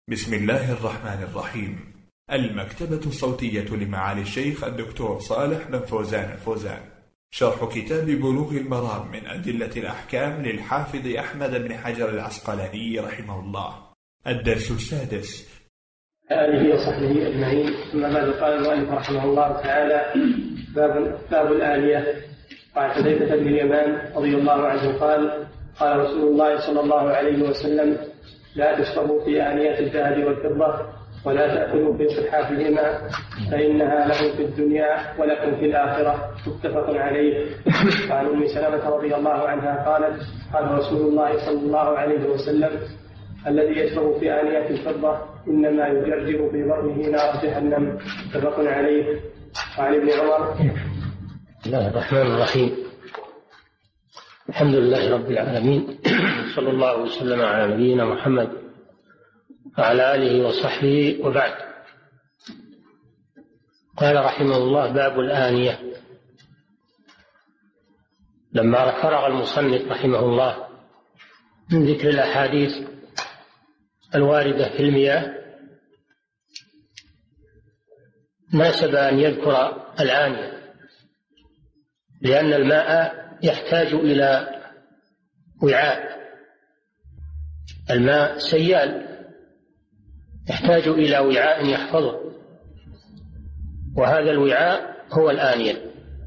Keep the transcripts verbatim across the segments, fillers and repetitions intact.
بسم الله الرحمن الرحيم. المكتبة الصوتية لمعالي الشيخ الدكتور صالح بن فوزان الفوزان، شرح كتاب بلوغ المرام من أدلة الأحكام للحافظ أحمد بن حجر العسقلاني رحمه الله، الدرس السادس. آله وصحبه أجمعين. ثم بعد قال المؤلف رحمه الله تعالى: باب, باب الآنية. وعن حذيفة بن اليمان رضي الله عنه قال: قال رسول الله صلى الله عليه وسلم: لا تشربوا في آنية الذهب والفضة ولا تأكلوا في صحافهما فإنها لهم في الدنيا ولكم في الآخرة. متفق عليه. وعن أم سلمة رضي الله عنها قالت: قال رسول الله صلى الله عليه وسلم: الذي يشرب في آنية الفضة إنما يجرجر في بطنه نار جهنم. متفق عليه. وعن ابن عمر. بسم الله الرحمن الرحيم. الحمد لله رب العالمين، صلى الله وسلم على نبينا محمد وعلى آله وصحبه، وبعد. قال رحمه الله: باب الآنية. لما فرغ المصنف رحمه الله من ذكر الأحاديث الواردة في المياه، ناسب أن يذكر الآنية، لأن الماء يحتاج إلى وعاء. الماء سيال يحتاج إلى وعاء يحفظه، وهذا الوعاء هو الآنية.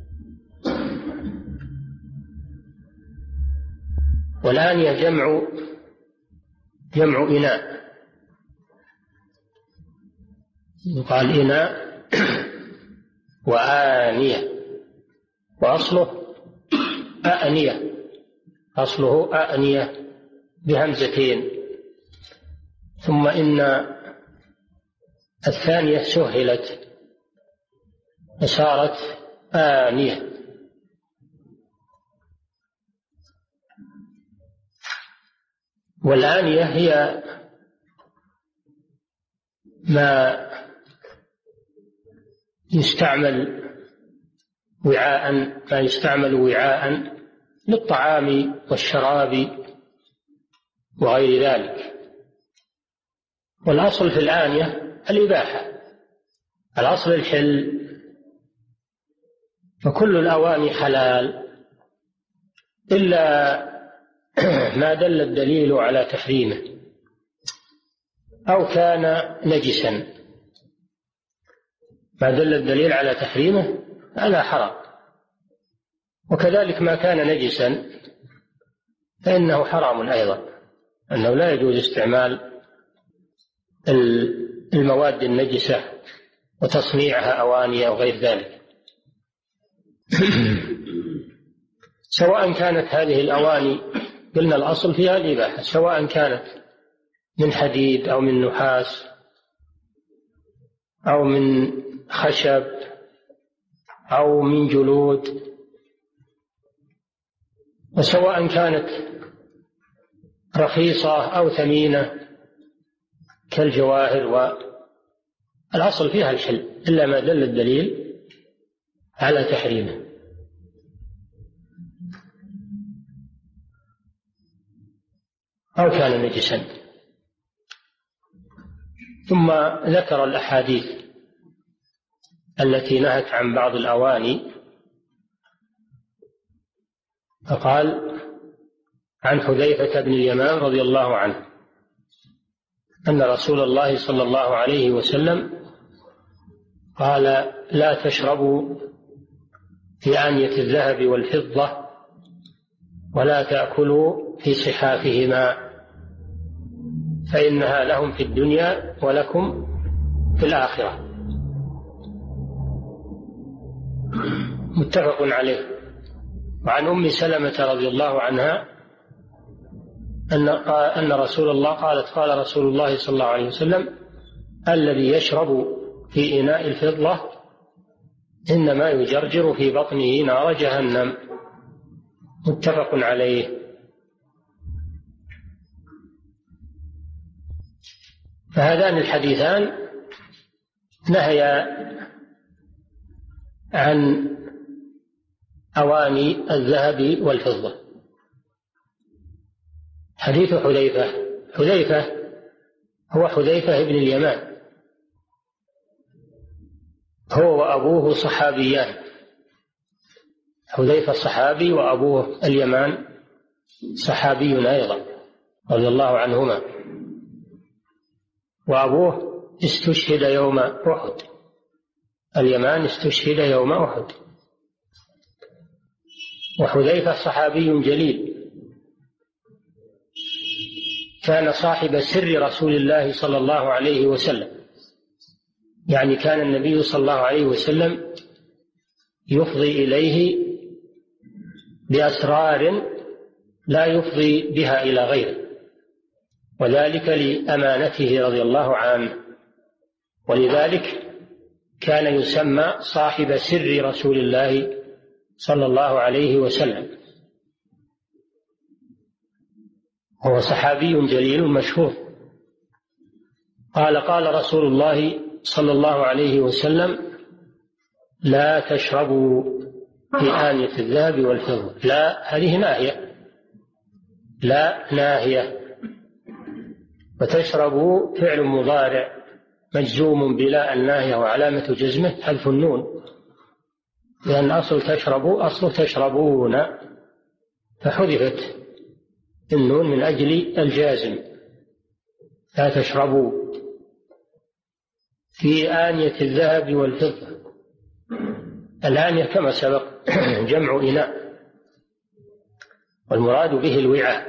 والآنية جمع جمع إناء، يقال إناء وآنية، وأصله آنية، أصله آنية بهمزتين، ثم إن الثانية سهلت فصارت آنية. والآنية هي ما يستعمل وعاء ما يستعمل وعاء للطعام والشراب وغير ذلك. والأصل في الآنية الإباحة، الأصل الحل، فكل الأواني حلال إلا ما دل الدليل على تحريمه أو كان نجسا. ما دل الدليل على تحريمه هذا حرام، وكذلك ما كان نجسا فإنه حرام أيضا، أنه لا يجوز استعمال المواد النجسة وتصنيعها أواني أو غير ذلك. سواء كانت هذه الأواني، قلنا الأصل فيها الإباحة، سواء كانت من حديد أو من نحاس أو من خشب أو من جلود، وسواء كانت رخيصة أو ثمينة كالجواهر، والأصل فيها الحل إلا ما دل الدليل على تحريمه. أو كان نجسا. ثم ذكر الأحاديث التي نهت عن بعض الأواني، فقال: عن حذيفة بن اليمان رضي الله عنه أن رسول الله صلى الله عليه وسلم قال: لا تشربوا في آنية الذهب والفضة ولا تأكلوا في صحافهما فإنها لهم في الدنيا ولكم في الآخرة. متفق عليه. وعن أم سلمة رضي الله عنها أن أن رسول الله قالت: قال رسول الله صلى الله عليه وسلم: الذي يشرب في إناء الفضة إنما يجرجر في بطنه نار جهنم. متفق عليه. فهذان الحديثان نهيا عن أواني الذهب والفضة. حديث حذيفة حذيفة هو حذيفة بن اليمان، هو وأبوه صحابيان، حذيفة صحابي وأبوه اليمان صحابي أيضا رضي الله عنهما، وأبوه استشهد يوم أحد، اليمان استشهد يوم أحد. وحذيفة صحابي جليل، كان صاحب سر رسول الله صلى الله عليه وسلم، يعني كان النبي صلى الله عليه وسلم يفضي إليه بأسرار لا يفضي بها إلى غيره، وذلك لأمانته رضي الله عنه، ولذلك كان يسمى صاحب سر رسول الله صلى الله عليه وسلم. هو صحابي جليل مشهور. قال قال رسول الله صلى الله عليه وسلم: لا تشربوا في آنية الذهب والفضة. لا هذه ناهية، لا ناهية، وتشربوا فعل مضارع مجزوم بلا الناهية وعلامة جزمه حذف النون، لأن أصل تشربوا أصل تشربون، فحذفت النون من أجل الجازم. لا تشربوا في آنية الذهب والفضة. الآنية كما سبق جمع إناء، والمراد به الوعاء.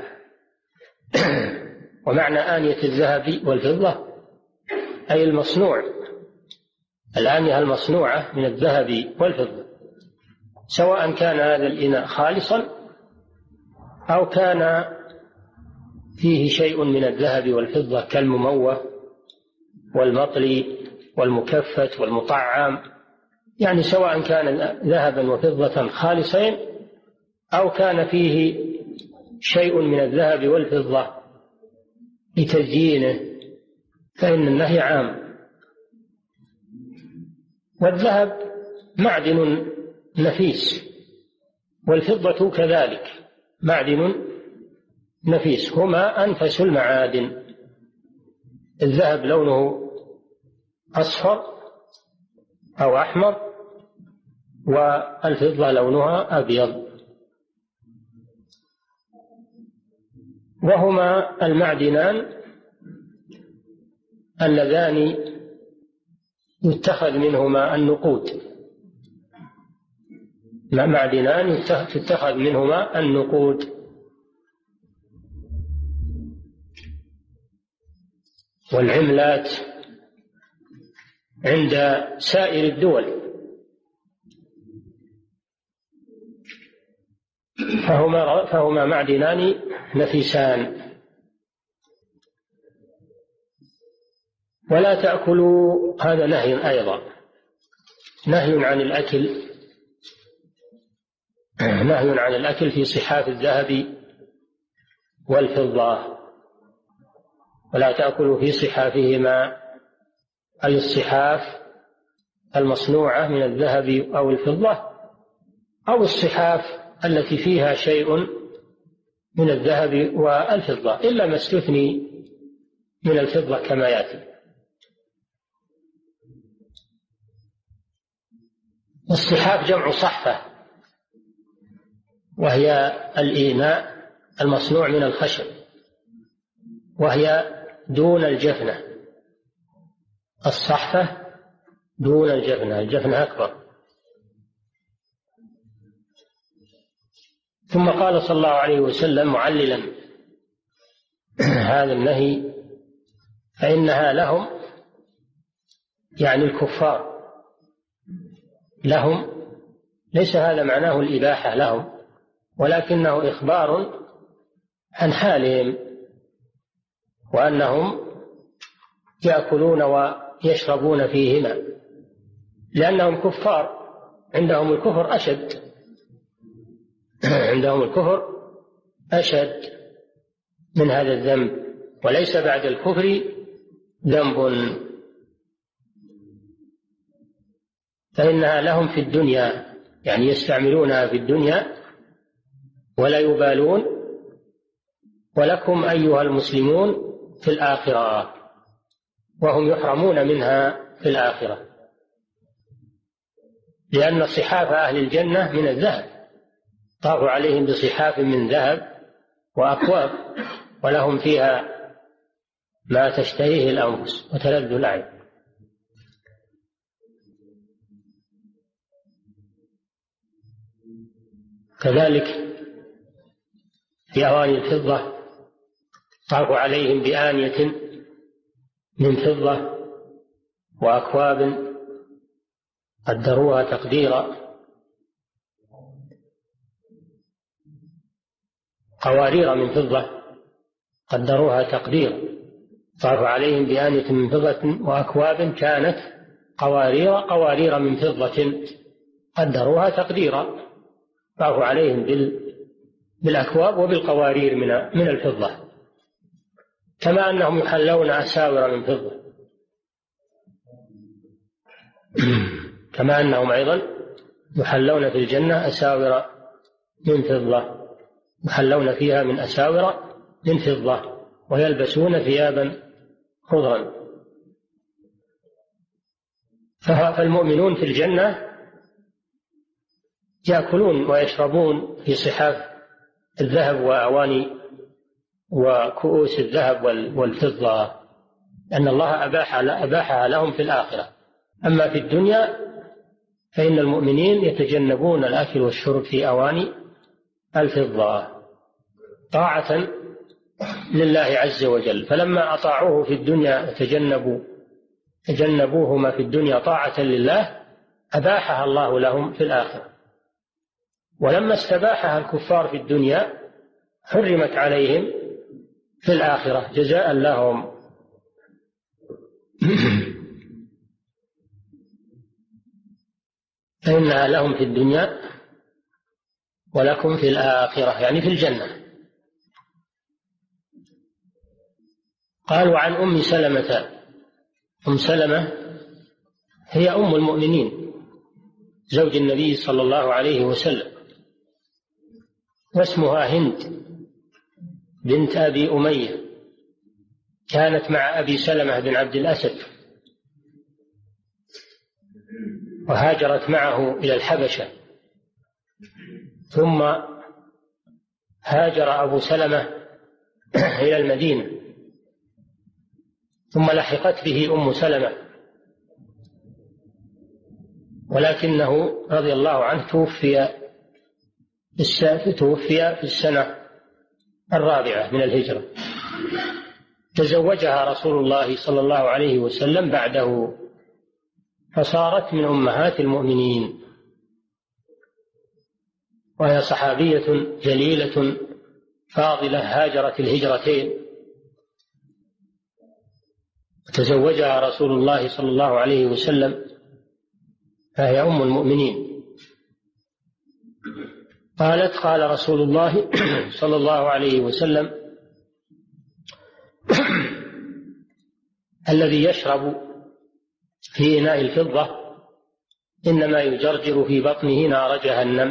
ومعنى آنية الذهب والفضة أي المصنوع، الآنية المصنوعة من الذهب والفضة، سواء كان هذا الإناء خالصا أو كان فيه شيء من الذهب والفضة كالمموه والمطلي والمكفت والمطعم، يعني سواء كان ذهبا وفضة خالصين أو كان فيه شيء من الذهب والفضة لتزيينه، فإن النهي عام. والذهب معدن نفيس، والفضة كذلك معدن نفيس، هما أنفس المعادن. الذهب لونه أصفر أو أحمر، والفضة لونها أبيض، وهما المعدنان اللذان يتخذ منهما النقود، معدنان تتخذ منهما النقود. والعملات عند سائر الدول، فهما, فهما معدنان نفيسان. ولا تأكلوا، هذا نهي أيضا، نهي عن الأكل، نهي عن الأكل في صحاف الذهب والفضة. ولا تأكلوا في صحافهما، أي الصحاف المصنوعة من الذهب أو الفضة، أو الصحاف التي فيها شيء من الذهب والفضة، إلا ما استثني من الفضة كما يأتي. الصحاف جمع صحفة، وهي الإيناء المصنوع من الخشب، وهي دون الجفنة. الصحفة دون الجفنة، الجفنة أكبر. ثم قال صلى الله عليه وسلم معللا هذا النهي: فإنها لهم، يعني الكفار لهم، ليس هذا معناه الإباحة لهم، ولكنه إخبار عن حالهم، وأنهم يأكلون ويشربون فيهما، لأنهم كفار، عندهم الكفر أشد، عندهم الكفر أشد من هذا الذنب، وليس بعد الكفر ذنب. فإنها لهم في الدنيا، يعني يستعملونها في الدنيا ولا يبالون، ولكم أيها المسلمون في الآخرة، وهم يحرمون منها في الآخرة، لأن صحاف أهل الجنة من الذهب، طاف عليهم بصحاف من ذهب وأكواب، ولهم فيها ما تشتهيه الأنفس وتلذ الأعين. كذلك في أواني الفضة طاف عليهم بآنية من فضة وأكواب قدروها تقديرا، قوارير من فضة قدروها تقديرا. طاف عليهم بآنية من فضة وأكواب كانت قوارير قوارير من فضة قدروها تقديرا. طاف عليهم بالأكواب وبالقوارير من الفضة، كما أنهم يحلون أساور من فضة، كما أنهم أيضا يحلون في الجنة أساور من فضة، يحلون فيها من أساور من فضة، ويلبسون ثيابا خضرا. فالمؤمنون في الجنة يأكلون ويشربون في صحاف الذهب وأواني وكؤوس الذهب والفضة، أن الله أباحها أباحها لهم في الآخرة. أما في الدنيا فإن المؤمنين يتجنبون الأكل والشرب في أواني الفضة طاعة لله عز وجل، فلما أطاعوه في الدنيا تجنبوا تجنبوهما في الدنيا طاعة لله أباحها الله لهم في الآخرة. ولما استباحها الكفار في الدنيا حرمت عليهم في الآخرة جزاء لهم. فإنها لهم في الدنيا ولكم في الآخرة، يعني في الجنة. قالوا عن أم سلمة. أم سلمة هي أم المؤمنين زوج النبي صلى الله عليه وسلم، واسمها هند بنت أبي أمية، كانت مع أبي سلمة بن عبد الأسد، وهاجرت معه إلى الحبشة، ثم هاجر أبو سلمة إلى المدينة، ثم لحقت به أم سلمة، ولكنه رضي الله عنه توفي توفي في السنة الرابعة من الهجرة. تزوجها رسول الله صلى الله عليه وسلم بعده، فصارت من أمهات المؤمنين، وهي صحابية جليلة فاضلة هاجرت الهجرتين، تزوجها رسول الله صلى الله عليه وسلم، فهي أم المؤمنين. قالت قال رسول الله صلى الله عليه وسلم: الذي يشرب في إناء الفضة إنما يجرجر في بطنه نار جهنم.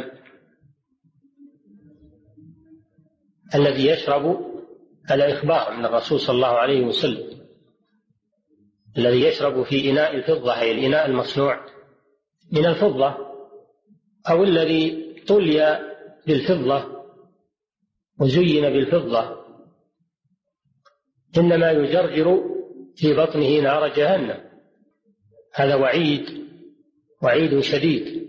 الذي يشرب، هذا إخبار من الرسول صلى الله عليه وسلم. الذي يشرب في إناء الفضة أي الإناء المصنوع من الفضة، أو الذي طلي بالفضة وزين بالفضة، إنما يجرجر في بطنه نار جهنم. هذا وعيد وعيد شديد،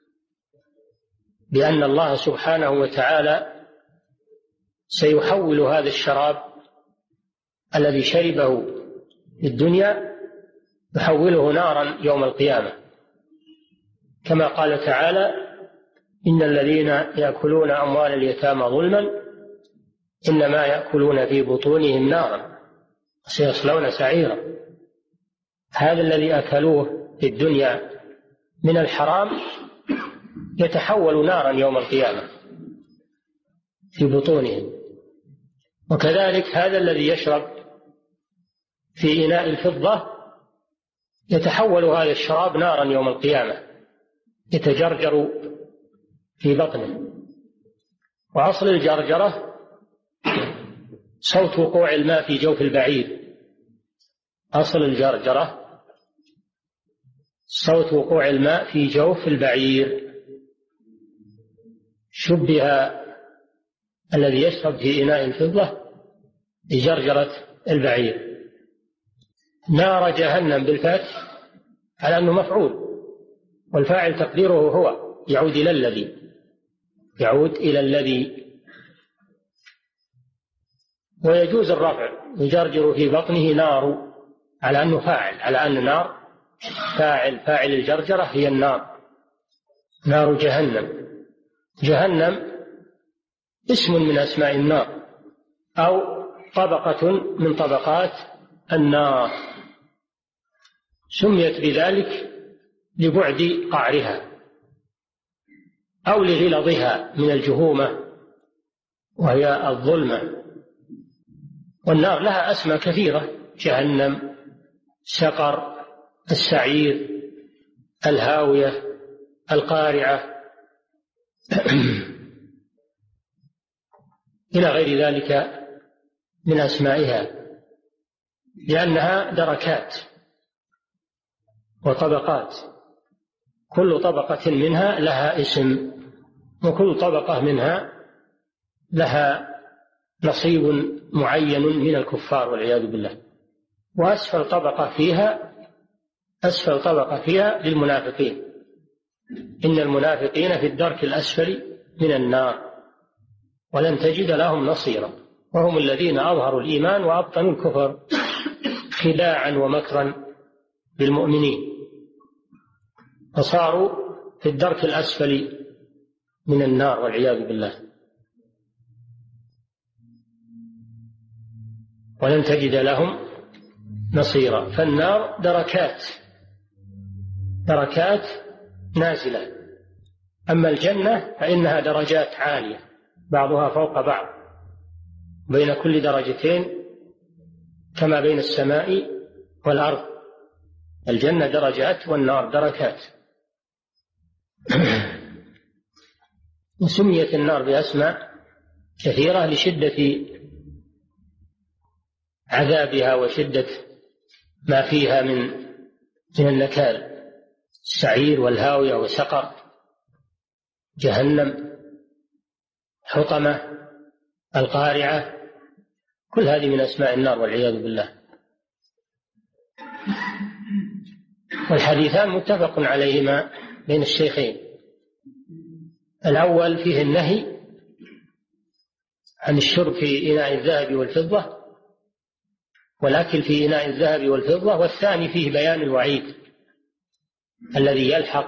بأن الله سبحانه وتعالى سيحول هذا الشراب الذي شربه في الدنيا، يحوله نارا يوم القيامة، كما قال تعالى: إن الذين يأكلون أموال اليتامى ظلما إنما يأكلون في بطونهم نارا سيصلون سعيرا. هذا الذي أكلوه في الدنيا من الحرام يتحول نارا يوم القيامة في بطونهم. وكذلك هذا الذي يشرب في إناء الفضة يتحول هذا الشراب نارا يوم القيامة، يتجرجر في بطنه. وأصل الجرجرة صوت وقوع الماء في جوف البعير أصل الجرجرة صوت وقوع الماء في جوف البعير. شبه الذي يشرب في إناء الفضة بجرجرة البعير. نار جهنم بالفتح على أنه مفعول، والفاعل تقديره هو، يعود إلى الذي يعود إلى الذي ويجوز الرفع، يجرجر في بطنه نار على أنه فاعل، على أن نار فاعل، فاعل الجرجرة هي النار، نار جهنم. جهنم اسم من أسماء النار أو طبقة من طبقات النار، سميت بذلك لبعد قعرها أو لغلظها من الجهومة وهي الظلمة. والنار لها أسماء كثيرة: جهنم، سقر، السعير، الهاوية، القارعة إلى غير ذلك من أسمائها، لأنها دركات وطبقات، كل طبقة منها لها اسم، وكل طبقة منها لها نصيب معين من الكفار والعياذ بالله. وأسفل طبقة فيها أسفل طبقة فيها للمنافقين، إن المنافقين في الدرك الأسفل من النار ولن تجد لهم نصيرا، وهم الذين أظهروا الإيمان وأبطنوا الكفر خداعا ومكرا بالمؤمنين، فصاروا في الدرك الأسفل من النار والعياذ بالله، ولن تجد لهم نصيرا. فالنار دركات دركات نازلة، أما الجنة فإنها درجات عالية بعضها فوق بعض، بين كل درجتين كما بين السماء والأرض. الجنة درجات والنار دركات. وسميت النار بأسماء كثيرة لشدة عذابها وشدة ما فيها من من النكال: السعير والهاوية وسقر، جهنم، حطمة، القارعة، كل هذه من أسماء النار والعياذ بالله. والحديثان متفق عليهما بين الشيخين. الأول فيه النهي عن الشرب في إناء الذهب والفضة والأكل في إناء الذهب والفضة، والثاني فيه بيان الوعيد الذي يلحق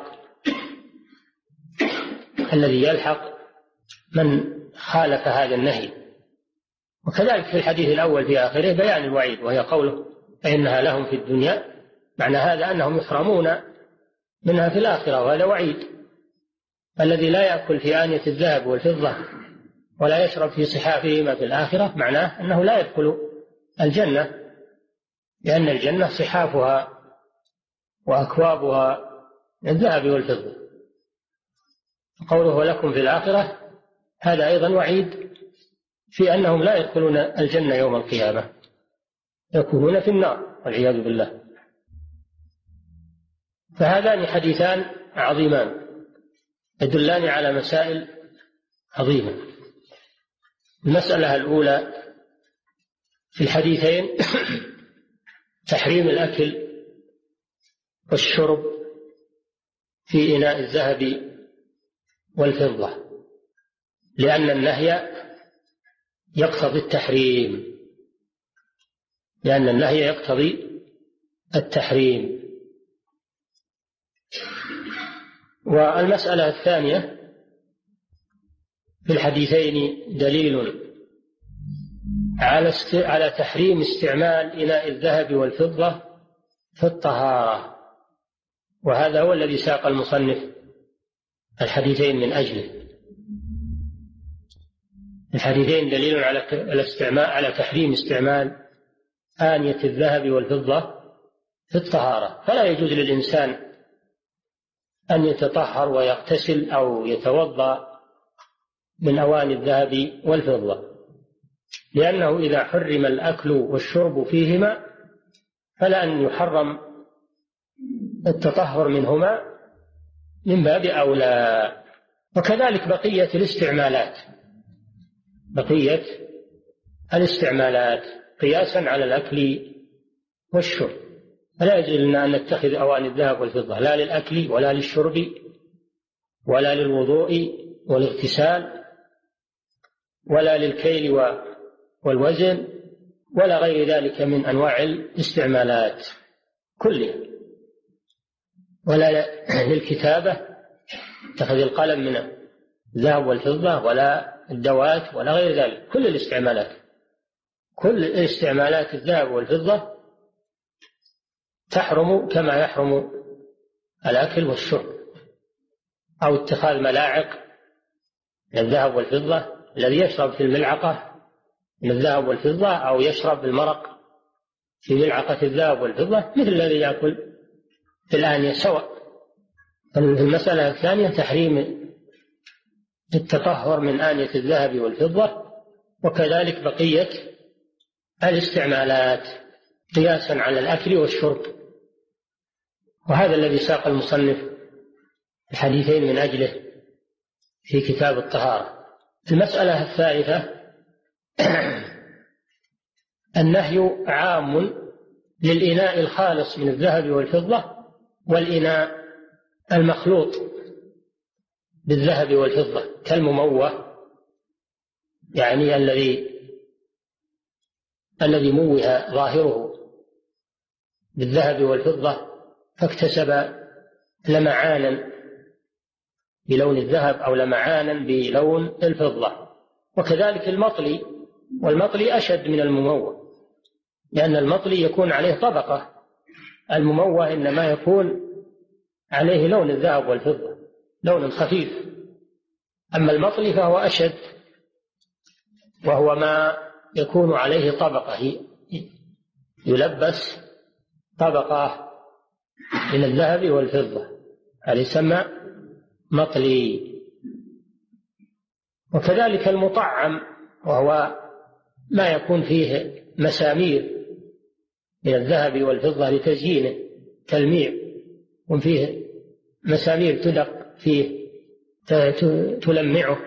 الذي يلحق من خالف هذا النهي. وكذلك في الحديث الأول في آخره بيان الوعيد، وهي قوله فإنها لهم في الدنيا، معنى هذا أنهم يحرمون منها في الآخرة، وهذا وعيد. الذي لا يأكل في آنية الذهب والفضة ولا يشرب في صحافهما في الآخرة معناه أنه لا يدخل الجنة، لأن الجنة صحافها وأكوابها من الذهب والفضة. قوله ولكم في الآخرة هذا أيضا وعيد في أنهم لا يدخلون الجنة يوم القيامة، يكونون في النار والعياذ بالله. فهذان حديثان عظيمان يدلان على مسائل عظيمة. المسألة الأولى في الحديثين تحريم الأكل والشرب في إناء الذهب والفضة، لأن النهي يقتضي التحريم لأن النهي يقتضي التحريم. والمسألة الثانية في الحديثين دليل على على تحريم استعمال إناء الذهب والفضة في الطهارة، وهذا هو الذي ساق المصنف الحديثين من أجله. الحديثين دليل على الاستعمال على تحريم استعمال آنية الذهب والفضة في الطهارة، فلا يجوز للإنسان أن يتطهر ويغتسل أو يتوضأ من أواني الذهب والفضة، لأنه إذا حرم الأكل والشرب فيهما فلا أن يحرم التطهر منهما من باب أولى. وكذلك بقية الاستعمالات بقية الاستعمالات قياسا على الأكل والشرب، فلا يجوز لنا أن نتخذ أواني الذهب والفضة لا للأكل ولا للشرب ولا للوضوء والاغتسال ولا للكيل والوزن ولا غير ذلك من أنواع الاستعمالات كلها، ولا للكتابة اتخذ القلم من الذهب والفضة ولا الدوات ولا غير ذلك. كل الاستعمالات كل الاستعمالات الذهب والفضة تحرم كما يحرم الأكل والشرب، أو اتخاذ ملاعق من الذهب والفضة، الذي يشرب في الملعقة من الذهب والفضة أو يشرب المرق في ملعقة الذهب والفضة مثل الذي يأكل في الآنية سواء. المسألة الثانية تحريم التطهر من آنية الذهب والفضة، وكذلك بقية الاستعمالات قياسا على الأكل والشرب. وهذا الذي ساق المصنف الحديثين من أجله في كتاب الطهارة. المسألة الثالثة النهي عام للإناء الخالص من الذهب والفضة والإناء المخلوط بالذهب والفضة كالمموه، يعني الذي الذي موه ظاهره بالذهب والفضة فاكتسب لمعانا بلون الذهب أو لمعانا بلون الفضة. وكذلك المطلي، والمطلي أشد من المموه، لأن المطلي يكون عليه طبقة، المموه إنما يكون عليه لون الذهب والفضة لون خفيف، أما المطلي فهو أشد، وهو ما يكون عليه طبقة، يلبس طبقة من الذهب والفضة، هذا يسمى مطلي. وكذلك المطعم، وهو ما يكون فيه مسامير من الذهب والفضة لتزيينه كالميع، وفيه مسامير تدق فيه تلمعه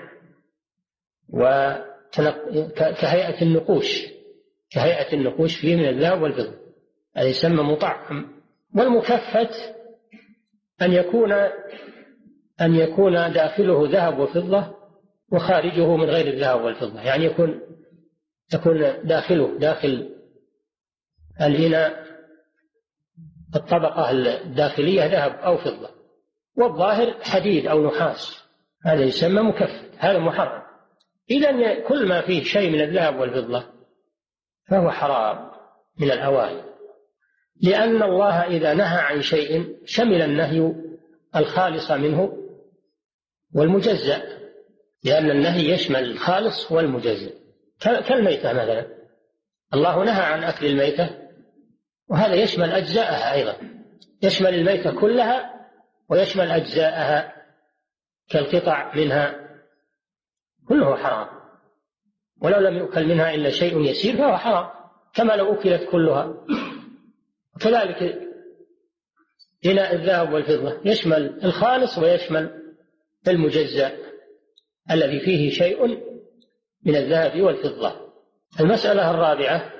كهيئة النقوش كهيئة النقوش فيه من الذهب والفضة، هذا يسمى مطعم. والمكفت أن يكون أن يكون داخله ذهب وفضة وخارجه من غير الذهب والفضة، يعني يكون يكون داخله داخل الإناء الطبقة الداخلية ذهب أو فضة، والظاهر حديد أو نحاس، هذا يسمى مكفت، هذا محرم. إذن كل ما فيه شيء من الذهب والفضة فهو حرام من الأواني، لأن الله إذا نهى عن شيء شمل النهي الخالص منه والمجزأ، لأن النهي يشمل الخالص والمجزأ. كالميتة مثلا، الله نهى عن أكل الميتة، وهذا يشمل أجزاءها أيضا، يشمل الميتة كلها ويشمل أجزاءها كالقطع منها، كله حرام، ولو لم يؤكل منها إلا شيء يسير فهو حرام كما لو أكلت كلها. كذلك إناء الذهب والفضة يشمل الخالص ويشمل المجزأ الذي فيه شيء من الذهب والفضة. المسألة الرابعة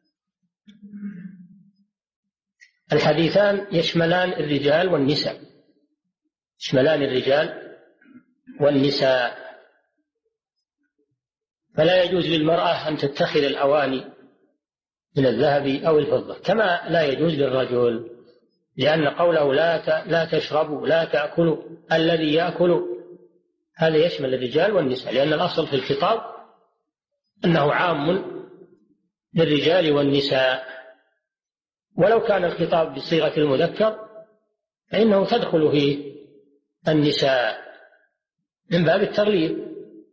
الحديثان يشملان الرجال والنساء يشملان الرجال والنساء فلا يجوز للمرأة أن تتخذ الأواني من الذهب أو الفضة كما لا يجوز للرجل، لأن قوله لا لا تشربوا لا تأكلوا، الذي يأكل هذا يشمل الرجال والنساء، لأن الأصل في الخطاب أنه عام للرجال والنساء، ولو كان الخطاب بصيغة المذكر فإنه تدخل فيه النساء من باب التغليب،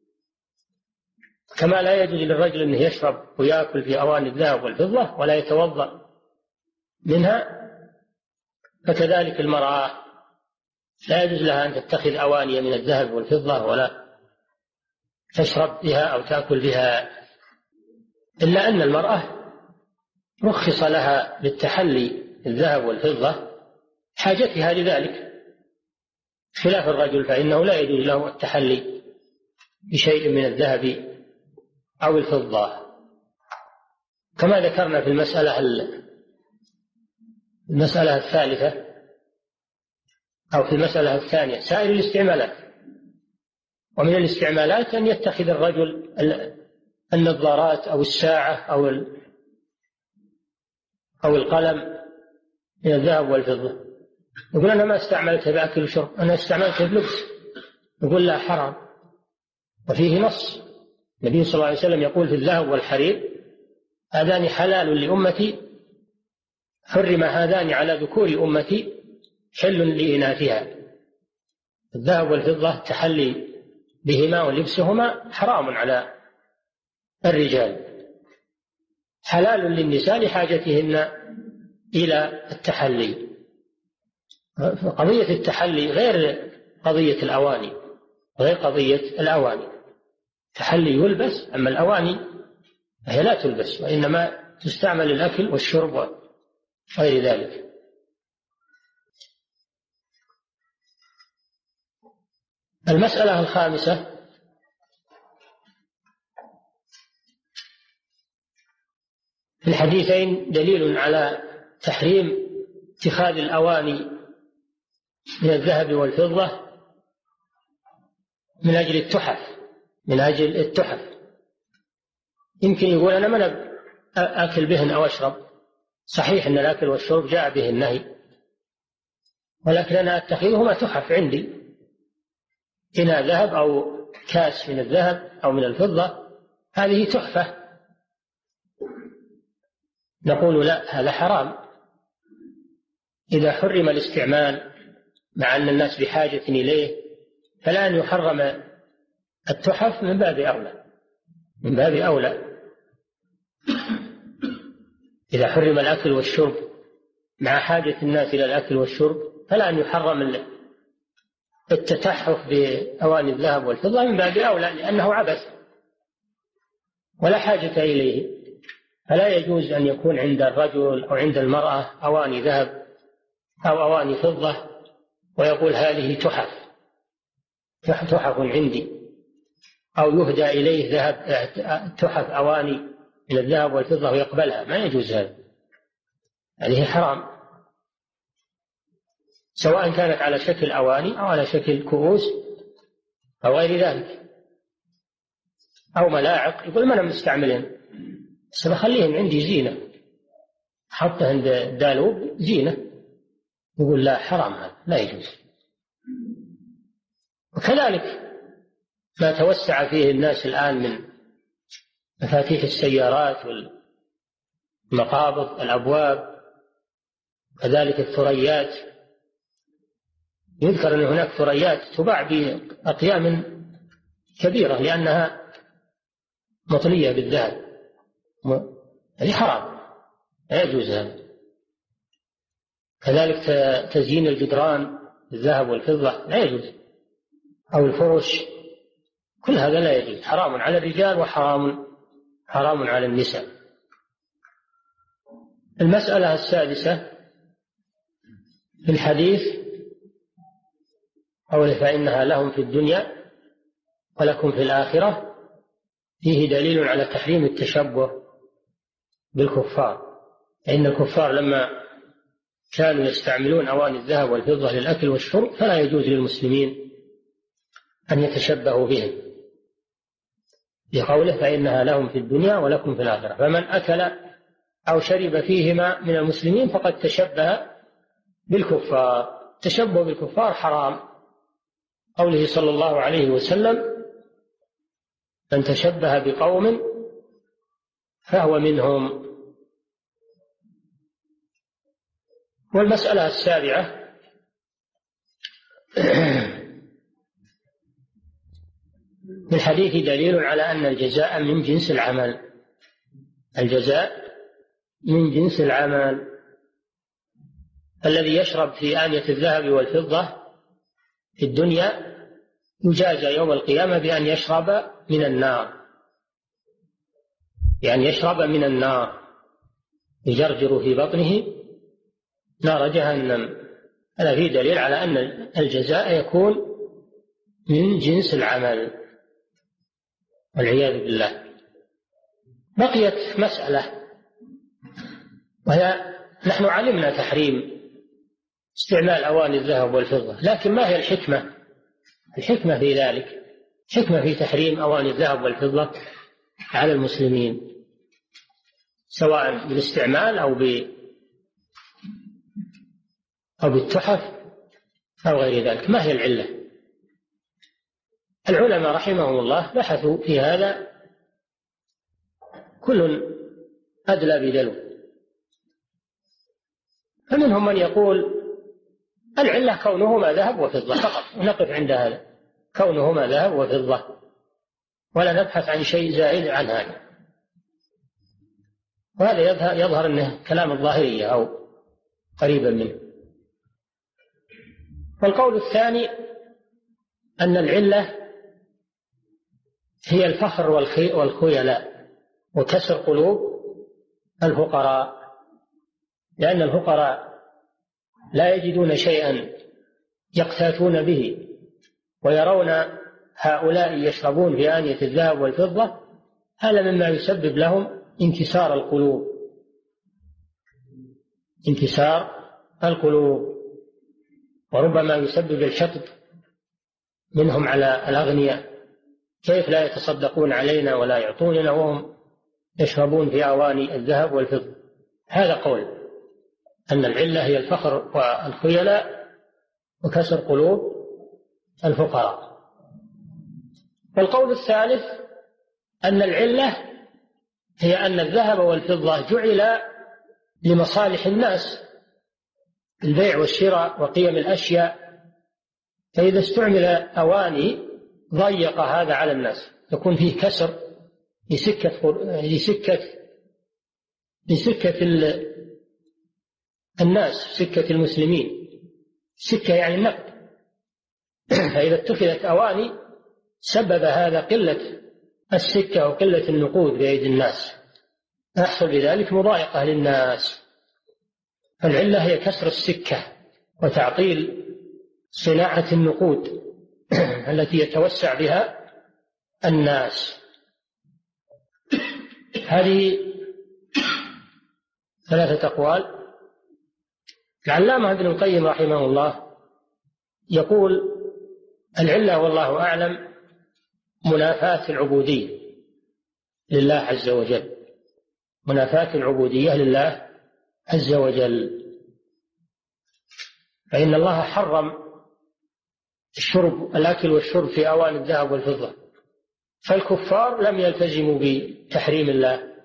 كما لا يجوز للرجل أنه يشرب ويأكل في أواني الذهب والفضة ولا يتوضأ منها، فكذلك المرأة لا يجوز لها أن تتخذ أواني من الذهب والفضة ولا تشرب بها أو تأكل بها، إلا أن المرأة رخص لها بالتحلي الذهب والفضة حاجتها لذلك، خلاف الرجل فإنه لا يجوز له التحلي بشيء من الذهب أو الفضة. كما ذكرنا في المسألة المسألة الثالثة أو في المسألة الثانية سائر الاستعمالات. ومن الاستعمالات أن يتخذ الرجل النظارات أو الساعة أو أو القلم من الذهب والفضة. يقول أنا ما استعملتها بأكل وشرب، أنا استعملتها بلبس. يقول لا، حرام. وفيه نص، النبي صلى الله عليه وسلم يقول في الذهب والحرير هذان حلال لأمتي، حرم هذان على ذكور أمتي، حل لإناثها. الذهب والفضة تحلي بهما ولبسهما حرام على الرجال، حلال للنساء لحاجتهن إلى التحلي. قضية التحلي غير قضية الأواني، غير قضية الأواني. تحلي يلبس، أما الأواني هي لا تلبس، وإنما تستعمل الأكل والشرب وغير ذلك. المسألة الخامسة في الحديثين دليل على تحريم اتخاذ الأواني من الذهب والفضة من أجل التحف، من أجل التحف. يمكن يقول أنا من أكل بهن أو أشرب، صحيح أن الأكل والشرب جاء به النهي، ولكن أنا أتخذهما تحف عندي، إناء ذهب أو كاس من الذهب أو من الفضة، هذه تحفة. نقول لا، هذا حرام. إذا حرم الاستعمال مع أن الناس بحاجة إليه، فالآن يحرم التحف من باب أولى، من باب أولى. إذا حرم الأكل والشرب مع حاجة الناس إلى الأكل والشرب، فالآن يحرم التتحف بأواني الذهب والفضة من باب أولى، لأنه عبث ولا حاجة إليه. فلا يجوز أن يكون عند الرجل أو عند المرأة أواني ذهب أو أواني فضة ويقول هذه تحف تحف عندي، أو يهدى إليه ذهب تحف أواني من الذهب والفضة ويقبلها. ما يجوز هذا، هذه حرام، سواء كانت على شكل أواني أو على شكل كؤوس أو غير ذلك، أو ملاعق. يقول ما أنا مستعملين، بس بخليهم عندي زينة، حطه عند الدالوب زينة. يقول لا، حرام، هذا لا يجوز. وكذلك ما توسع فيه الناس الآن من مفاتيح السيارات والمقابض الأبواب، كذلك الثريات. يذكر أن هناك ثريات تباع بأقيام كبيرة لأنها مطلية بالذهب، هذه حرام، لا يجوز هذا. كذلك تزيين الجدران بالذهب والفضة لا يجوز، أو الفرش، كل هذا لا يجوز، حرام على الرجال وحرام حرام على النساء. المسألة السادسة في الحديث قوله فإنها لهم في الدنيا ولكم في الآخرة، فيه دليل على تحريم التشبه بالكفار. فإن الكفار لما كانوا يستعملون أواني الذهب والفضة للأكل والشرب، فلا يجوز للمسلمين أن يتشبهوا بهم، بقوله فإنها لهم في الدنيا ولكم في الآخرة. فمن أكل أو شرب فيهما من المسلمين فقد تشبه بالكفار. التشبه بالكفار حرام، قوله صلى الله عليه وسلم من تشبه بقوم فهو منهم. والمسألة السابعة في الحديث دليل على أن الجزاء من جنس العمل، الجزاء من جنس العمل. الذي يشرب في آنية الذهب والفضة في الدنيا يجازى يوم القيامة بأن يشرب من النار، يعني يشرب من النار يجرجر في بطنه نار جهنم. هذا فيه دليل على أن الجزاء يكون من جنس العمل والعياذ بالله. بقيت مسألة، وهي نحن علمنا تحريم استعمال أواني الذهب والفضة، لكن ما هي الحكمة؟ الحكمة في ذلك، حكمة في تحريم أواني الذهب والفضة على المسلمين، سواء بالاستعمال أو ب أو بالتحف أو غير ذلك. ما هي العلة؟ العلماء رحمهم الله بحثوا في هذا، كل أدلى بدلو. فمنهم من يقول العلة كونهما ذهب وفضة فقط، ونقف عند هذا، كونهما ذهب وفضة، ولا نبحث عن شيء زائد عن هذا. وهذا يظهر أنه كلام الظاهرية أو قريبا منه. والقول الثاني أن العلة هي الفخر والخيلاء وكسر قلوب الفقراء، لأن الفقراء لا يجدون شيئا يقتاتون به، ويرون هؤلاء يشربون في آنية الذهب والفضة، هذا مما يسبب لهم انكسار القلوب، انكسار القلوب، وربما يسبب الحقد منهم على الأغنياء، كيف لا يتصدقون علينا ولا يعطوننا وهم يشربون في أواني الذهب والفضة. هذا قول أن العلة هي الفخر والخيلاء وكسر قلوب الفقراء. والقول الثالث أن العلة هي أن الذهب والفضة جعل لمصالح الناس، البيع والشراء وقيم الأشياء، فإذا استعمل أواني ضيق هذا على الناس، يكون فيه كسر لسكة لسكة لسكة الناس، سكة المسلمين، سكة يعني النقد. فإذا اتخذت أواني سبب هذا قلة السكة وقلة النقود بأيدي الناس، يحصل بذلك مضايقة للناس. فالعلة هي كسر السكة وتعطيل صناعة النقود التي يتوسع بها الناس. هذه ثلاثة أقوال. العلامة ابن القيم رحمه الله يقول العلة والله أعلم منافاة العبودية لله عز وجل، منافاة العبودية لله عز وجل، فإن الله حرم الشرب الأكل والشرب في أواني الذهب والفضة، فالكفار لم يلتزموا بتحريم الله،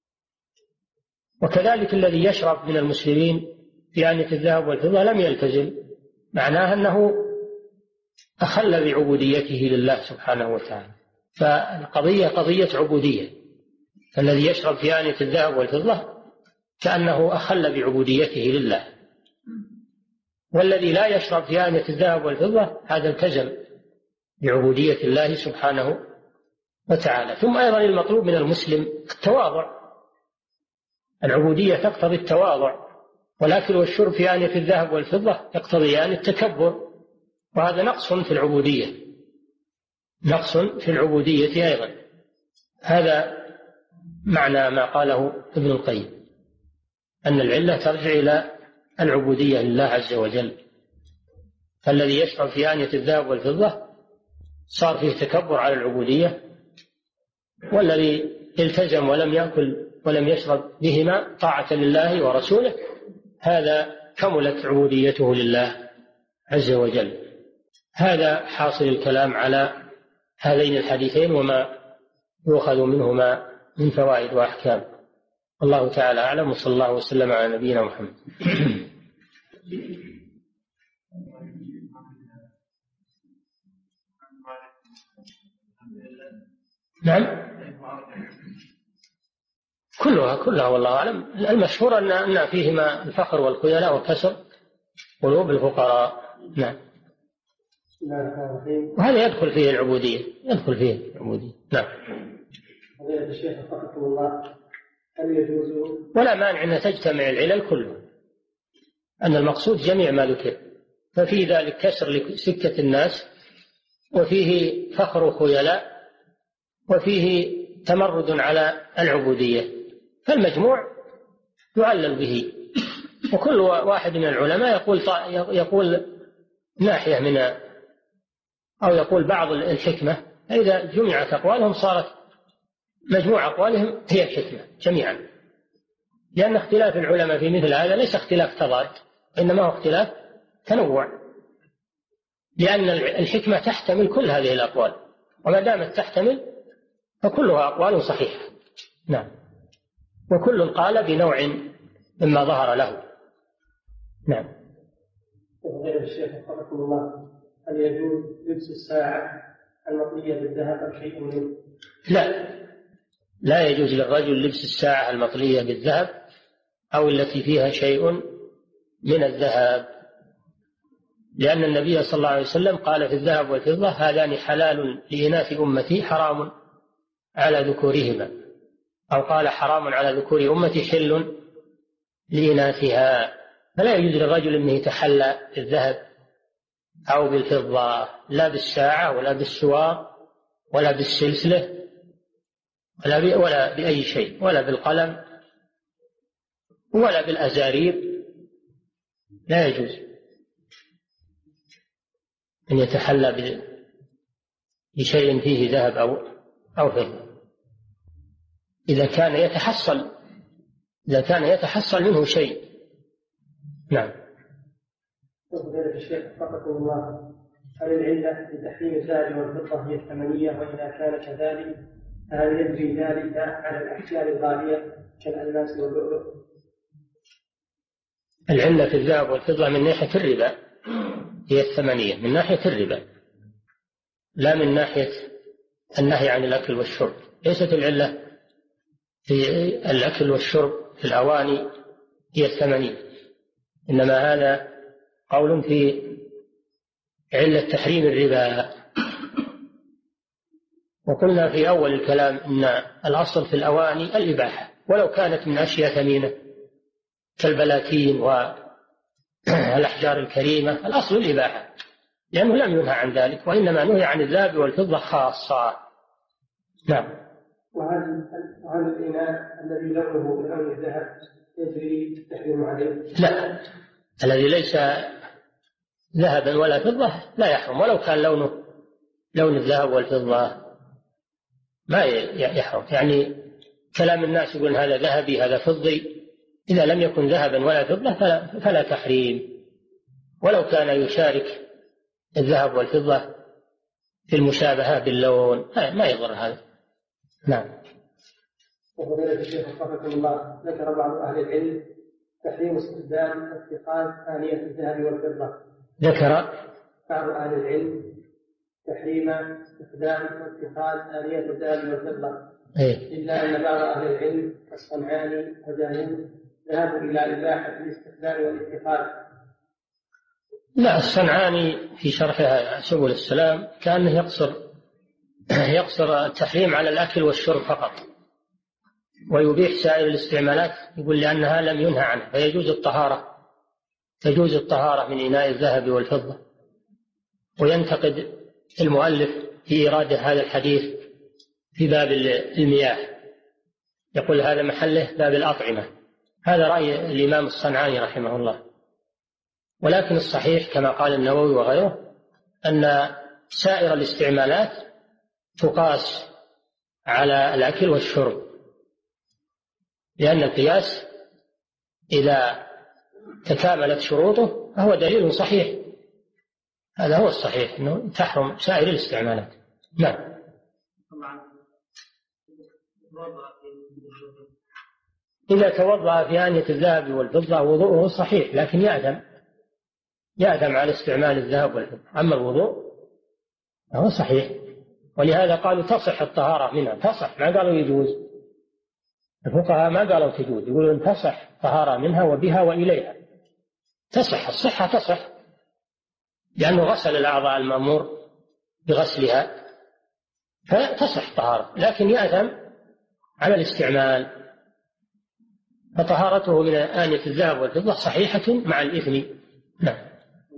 وكذلك الذي يشرب من المسلمين في آنية الذهب والفضة لم يلتزم، معناه أنه أخل بعبوديته لله سبحانه وتعالى. فالقضية قضية عبودية، فالذي يشرب في آنية الذهب والفضة كأنه أخل بعبوديته لله، والذي لا يشرب في آنية الذهب والفضة هذا التزم بعبودية الله سبحانه وتعالى. ثم أيضا المطلوب من المسلم التواضع، العبودية تقتضي التواضع، والأكل والشرب في آنية الذهب والفضة يقتضيان التكبر، وهذا نقص في العبودية، نقص في العبودية أيضا. هذا معنى ما قاله ابن القيم، أن العلة ترجع إلى العبودية لله عز وجل. فالذي يشرب في آنية الذهب والفضة صار فيه تكبر على العبودية، والذي التزم ولم يأكل ولم يشرب بهما طاعة لله ورسوله هذا كملت عبوديته لله عز وجل. هذا حاصل الكلام على هذين الحديثين وما يؤخذ منهما من فوائد وأحكام. الله تعالى أعلم، وصلى الله وسلم على نبينا محمد. نعم، كلها كلها والله أعلم. المشهور أن أن فيهما الفخر والخيلاء وكسر قلوب الفقراء. نعم، وهذا يدخل فيه العبودية، يدخل فيه العبودية. نعم. فضيلة الشيخ وفقكم الله، هل يجوز؟ ولا مانع أن تجتمع العلل كلها، أن المقصود جميع ما ذكر، ففي ذلك كسر لسكة الناس، وفيه فخر خيلاء، وفيه تمرد على العبودية، فالمجموع يعلل به. وكل واحد من العلماء يقول يقول ناحية من أو يقول بعض الحكمة، إذا جمعت أقوالهم صارت مجموع أقوالهم هي الحكمة جميعا، لأن اختلاف العلماء في مثل هذا ليس اختلاف تضاد، إنما هو اختلاف تنوع، لأن الحكمة تحتمل كل هذه الأقوال، وما دامت تحتمل فكلها أقوال صحيحة. نعم، وكل قال بنوع مما ظهر له. نعم. وغير الشيخ حفظكم الله، هل يجوز لبس الساعة المطلية بالذهب أو شيء منه؟ لا، لا يجوز للرجل لبس الساعة المطلية بالذهب أو التي فيها شيء من الذهب، لأن النبي صلى الله عليه وسلم قال في الذهب والفضة هذان حلال لإناث أمتي حرام على ذكورهما، أو قال حرام على ذكور أمتي حل لإناثها. فلا يجوز للرجل أنه يتحلى بالذهب أو بالفضة، لا بالساعة ولا بالسوار ولا بالسلسلة ولا, ولا بأي شيء، ولا بالقلم ولا بالأزارير، لا يجوز أن يتحلى بشيء فيه ذهب أو أو فضة إذا كان يتحصل إذا كان يتحصل منه شيء. نعم. فضيلة الشيخ وفقكم الله، هل العلة لتحريم الذهب والفضة هي الثمنية؟ وإذا كان كذلك فهل يجري ذلك على الأحجار الغالية كالألماس واللؤلؤ؟ العلة في الذهب والفضة من ناحية الربا هي الثمنية، من ناحية الربا، لا من ناحية النهي عن الأكل والشرب. ليست العلة في الأكل والشرب في الأواني هي الثمنية، إنما هذا قول في علة تحريم الربا. وقلنا في أول الكلام أن الأصل في الأواني الإباحة، ولو كانت من أشياء ثمينة كالبلاتين والأحجار الكريمة، الأصل الإباحة، لأنه لم ينهى عن ذلك، وإنما نهي عن الذهب والفضة خاصة. نعم. وهل وهل الإناء الذي لونه لون الذهب يجري التحريم عليه؟ لا، الذي ليس ذهبا ولا فضة لا يحرم، ولو كان لونه لون الذهب والفضة ما يحرم. يعني كلام الناس يقول هذا ذهبي هذا فضي، إذا لم يكن ذهبا ولا فضة فلا, فلا تحريم، ولو كان يشارك الذهب والفضة في المشابهة باللون ما يضر هذا. نعم. وفضيلة الشيخ وفقكم الله، ذكر بعض أهل العلم تحريم استخدام اتخاذ آنية الذهب والفضة. ذكر بعض أهل العلم تحريم استخدام اتخاذ آنية الذهب والفضة، إيه؟ إلا أن بعض أهل العلم كالصنعاني وداوود ذهبوا إلى إباحة الاستخدام والاتخاذ. لا، الصنعاني في شرحها سبل السلام كأنه يقصر يقصر التحريم على الأكل والشرب فقط، ويبيح سائر الاستعمالات، يقول لأنها لم ينهى عنها فيجوز الطهارة تجوز الطهارة من إناء الذهب والفضة. وينتقد المؤلف في إرادة هذا الحديث في باب المياه، يقول هذا محله باب الأطعمة، هذا رأي الإمام الصنعاني رحمه الله. ولكن الصحيح كما قال النووي وغيره أن سائر الاستعمالات تقاس على الأكل والشرب، لأن القياس إذا تكاملت شروطه فهو دليل صحيح، هذا هو الصحيح أنه تحرم سائر الاستعمالات. نعم. إذا توضأ في آنية الذهب والفضة وضوءه صحيح، لكن يأثم يأثم على استعمال الذهب والفضة. أما الوضوء فهو صحيح، ولهذا قالوا تصح الطهارة منها، تصح، ما قالوا يجوز. الفقهاء ما قالوا تجوز، يقولون تصح طهارة منها وبها وإليها، تصح، الصحة تصح، لأنه غسل الأعضاء المأمور بغسلها فتصح طهارة، لكن يأثم على الاستعمال. فطهارته من آنية الذهب والفضة صحيحة مع الإثم. نعم.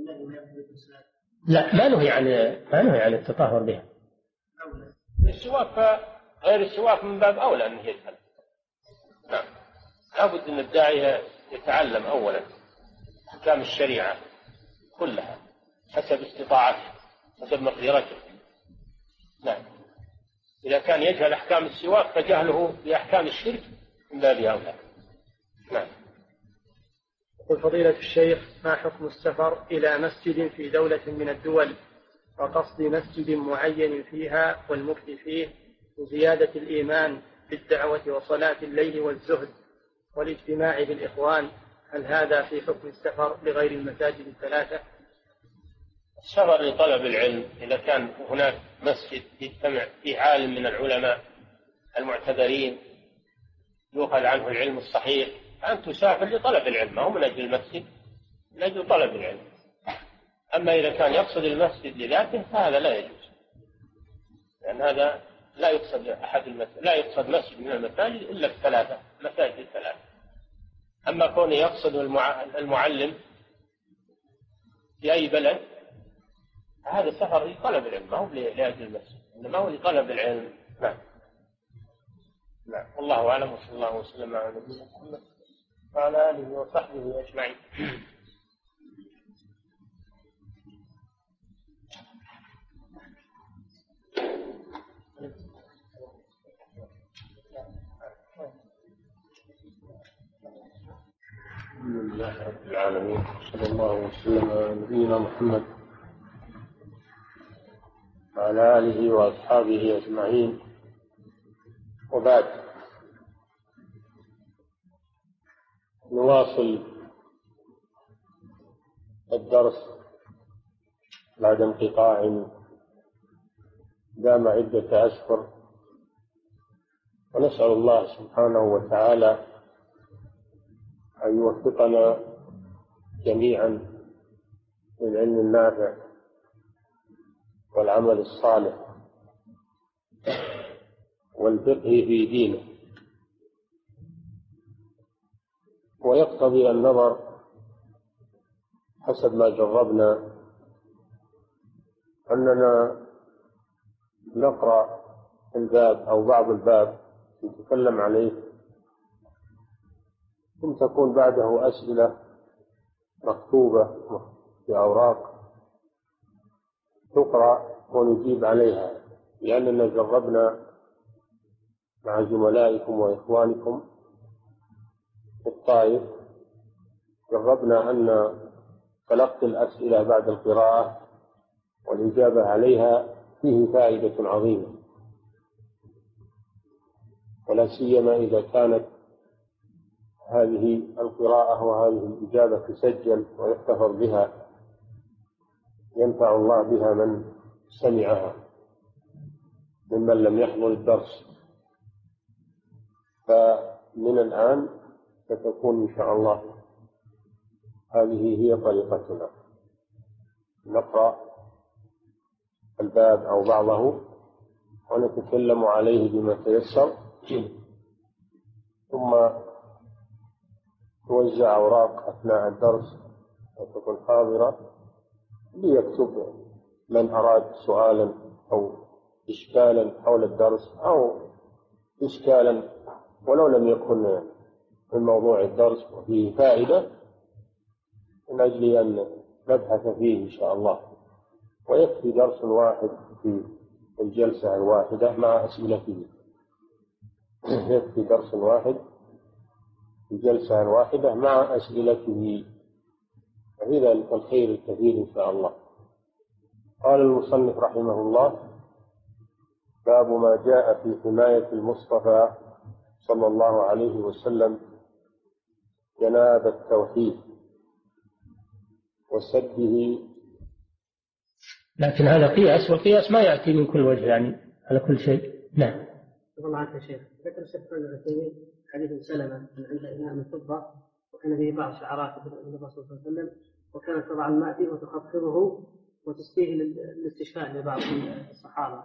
لا، ما نهي عن ما نهي عن التطهر بها. السواك غير السواك من باب أولى أنه يجهل. نعم، لابد أن الداعية يتعلم أولا أحكام الشريعة كلها حسب استطاعته حسب مقدرته. نعم، إذا كان يجهل أحكام السواك فجهله بأحكام الشرك من باب أولى. نعم. يقول فضيلة الشيخ: ما حكم السفر إلى مسجد في دولة من الدول وقصد مسجد معين فيها والمفتي فيه وزيادة الإيمان بالدعوة وصلاة الليل والزهد والاجتماع بالإخوان، هل هذا في حكم السفر لغير المساجد الثلاثة؟ السفر لطلب العلم إذا كان هناك مسجد يجتمع فيه عالم من العلماء المعتبرين يؤخذ عنه العلم الصحيح، أن تسافر لطلب العلم، ما هو من أجل المسجد، من أجل طلب العلم. أما إذا كان يقصد المسجد لذاته فهذا لا يجوز، لأن هذا لا يقصد أحد المسجد، لا يقصد مسجد من المساجد إلا الثلاثة، مساجد الثلاثة. أما كونه يقصد المعلم في أي بلد هذا سفر لطلب العلم، ما هو لأجل المسجد، إنما هو لطلب العلم. نعم. نعم، والله أعلم، وصلى الله وسلم على نبينا محمد وعلى آله وصحبه أجمعين. الحمد لله رب العالمين، صلى الله وسلم على نبينا محمد وعلى آله وأصحابه أجمعين، وبعد. نواصل الدرس بعد انقطاع دام عدة أشهر، ونسأل الله سبحانه وتعالى أن يوفقنا جميعا للعلم النافع والعمل الصالح والفقه في دينه. ويقتضي النظر حسب ما جربنا أننا نقرأ الباب أو بعض الباب نتكلم عليه، ثم تكون بعده أسئلة مكتوبة في أوراق تقرأ ونجيب عليها، لأننا جربنا مع زملائكم وإخوانكم في الطائف، جربنا أن تلقي الأسئلة بعد القراءة والإجابة عليها فيه فائدة عظيمة، ولا سيما إذا كانت هذه القراءة وهذه الإجابة تسجل ويحتفظ بها، ينفع الله بها من سمعها ممن لم يحضر الدرس. فمن الآن ستكون إن شاء الله هذه هي طريقتنا، نقرأ الباب أو بعضه ونتكلم عليه بما تيسر، ثم توزع أوراق أثناء الدرس وتكون حاضرة ليكتب من أراد سؤالا أو إشكالا حول الدرس أو إشكالا ولو لم يكن من موضوع الدرس وفيه فائدة، من أجل أن نبحث فيه إن شاء الله. ويكفي درس واحد في الجلسة الواحدة مع أسئلته، يكفي درس واحد في الجلسة الواحدة مع أسئلته، وفي ذلك الخير الكثير إن شاء الله. قال المصنف رحمه الله: باب ما جاء في حماية المصطفى صلى الله عليه وسلم جناب التوحيد وسده. لكن هذا قياس، والقياس ما يأتي من كل وجه يعني على كل شيء. نعم. الله عنك يا شيخ، ذكر الشيخ محمد العثيمين حديث سلمة أن عند إناء من فضة وكان فيه بعض شعرات الرسول صلى الله عليه وسلم، وكانت تضع الماء فيه وتخفضه وتسقيه للاستشفاء لبعض الصحابة.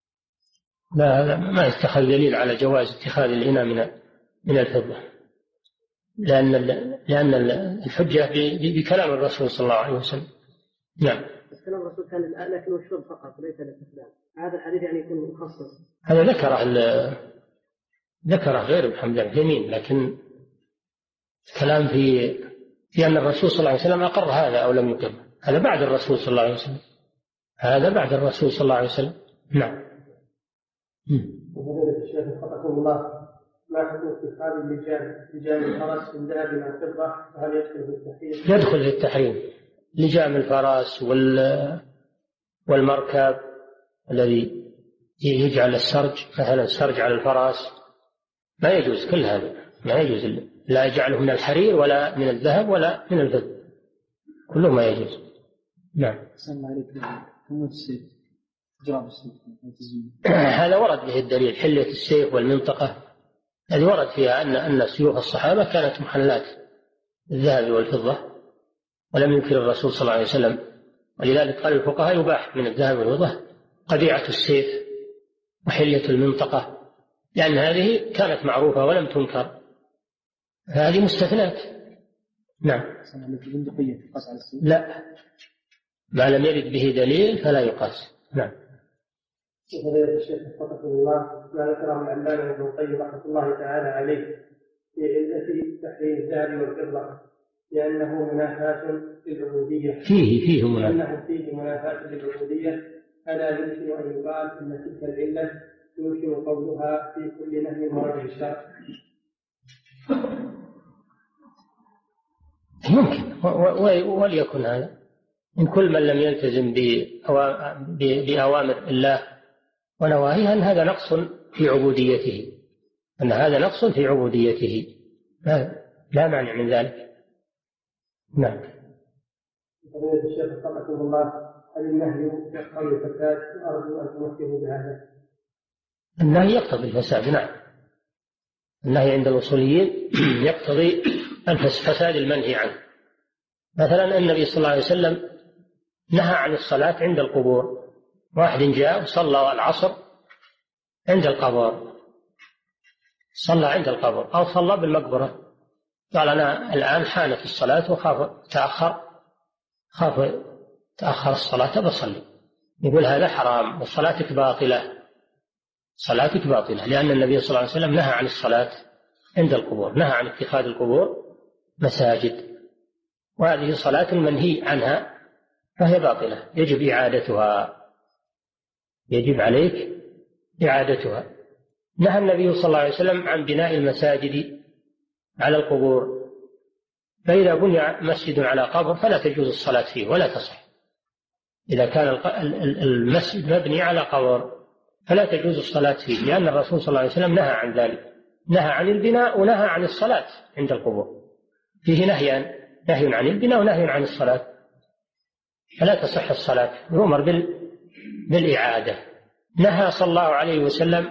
لا لا، ما يتخذ دليل على جواز اتخاذ الإناء من من الفضة. لأن لأن الحجة بكلام الرسول صلى الله عليه وسلم. نعم. كلام الرسول كان الأكل والشرب فقط ليس الاستسلام. هذا الحديث يعني يكون مخصص. هذا ذكره ذكره غير محمد بن عثيمين، لكن الكلام في في أن الرسول صلى الله عليه وسلم أقر هذا أو لم يقر، هذا بعد الرسول صلى الله عليه وسلم. هذا بعد الرسول صلى الله عليه وسلم. نعم. وفضيلة الشيخ وفقكم الله، ما حكم اتخاذ اللجام لجام الفرس من ذهب مع فضة، وهل يدخل في التحريم؟ يدخل في التحريم. لجام الفرس وال والمركب الذي يجعل السرج، مثلا السرج على الفرس، ما يجوز كل هذا، ما يجوز، لا يجعله من الحرير ولا من الذهب ولا من الفضة، كله ما يجوز. نعم. سلم عليك حمود السيف، جراب السيف. هذا ورد به الدليل، حلية السيف والمنطقة، هذه ورد فيها أن أن سيوف الصحابة كانت محلات الذهب والفضة، ولم ينكر الرسول صلى الله عليه وسلم، ولذلك قال الفقهاء يباح من الذهب والفضة قبيعة السيف وحلية المنطقة، لأن هذه كانت معروفة ولم تنكر، هذه مستثنات. نعم. لا، ما لم يرد به دليل فلا يقاس. نعم. فضيلة الشيخ وفقكم الله، ما ذكره العلامة ابن القيم رحمة الله تعالى عليه في علة تحريم الذهب والفضة، لأنه منافاة للعبودية. فيه فيه منافاة. لأنه فيه منافاة للعبودية، ألا يمكن أن يقال أن تلك العلة يمكن قولها في كل نهي ورد الشرع؟ يمكن، وليكن هذا من كل من لم يلتزم بأوامر الله ونواهيه أن هذا نقص في عبوديته، أن هذا نقص في عبوديته، لا مانع من ذلك. نعم. فضيلة الشيخ وفقكم الله، هل النهي يقتضي الفساد؟ وأرجو أن تمثلوا بهذا. النهي يقتضي الفساد، نعم. النهي عند الأصوليين يقتضي الفساد المنهي عنه. مثلا النبي صلى الله عليه وسلم نهى عن الصلاة عند القبور، واحد جاء وصلى العصر عند القبر، صلى عند القبر أو صلى بالمقبرة، قال أنا الآن حانت الصلاة وخاف تأخر خاف تأخر الصلاة بصلي، يقول هذا حرام وصلاتك باطلة، صلاتك باطلة، لأن النبي صلى الله عليه وسلم نهى عن الصلاة عند القبور، نهى عن اتخاذ القبور مساجد، وهذه صلاة منهي عنها فهي باطلة، يجب إعادتها، يجب عليك إعادتها. نهى النبي صلى الله عليه وسلم عن بناء المساجد على القبور، فإذا بني مسجد على قبر فلا تجوز الصلاة فيه ولا تصح، إذا كان المسجد مبني على قبر فلا تجوز الصلاة فيه، لأن الرسول صلى الله عليه وسلم نهى عن ذلك، نهى عن البناء ونهى عن الصلاة عند القبور، فيه نهيان، نهي عن البناء ونهي عن الصلاة، فلا تصح الصلاة، يؤمر بال... بالإعادة. نهى صلى الله عليه وسلم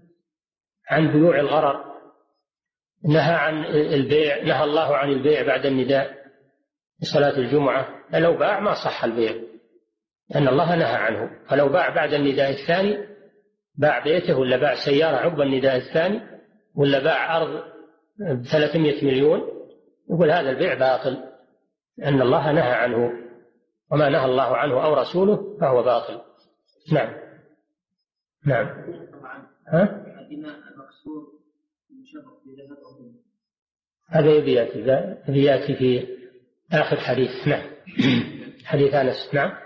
عن بيوع الغرر، نهى عن البيع، نهى الله عن البيع بعد النداء لصلاة الجمعة، فلو باع ما صح البيع لأن الله نهى عنه، فلو باع بعد النداء الثاني، باع بيته ولا باع سيارة عقب النداء الثاني ولا باع أرض بثلاثمائة مليون، يقول هذا البيع باطل لأن الله نهى عنه، وما نهى الله عنه أو رسوله فهو باطل. نعم. نعم. ها؟ هذا يبياتي في آخر حديث. نعم. حديث أنس. نعم.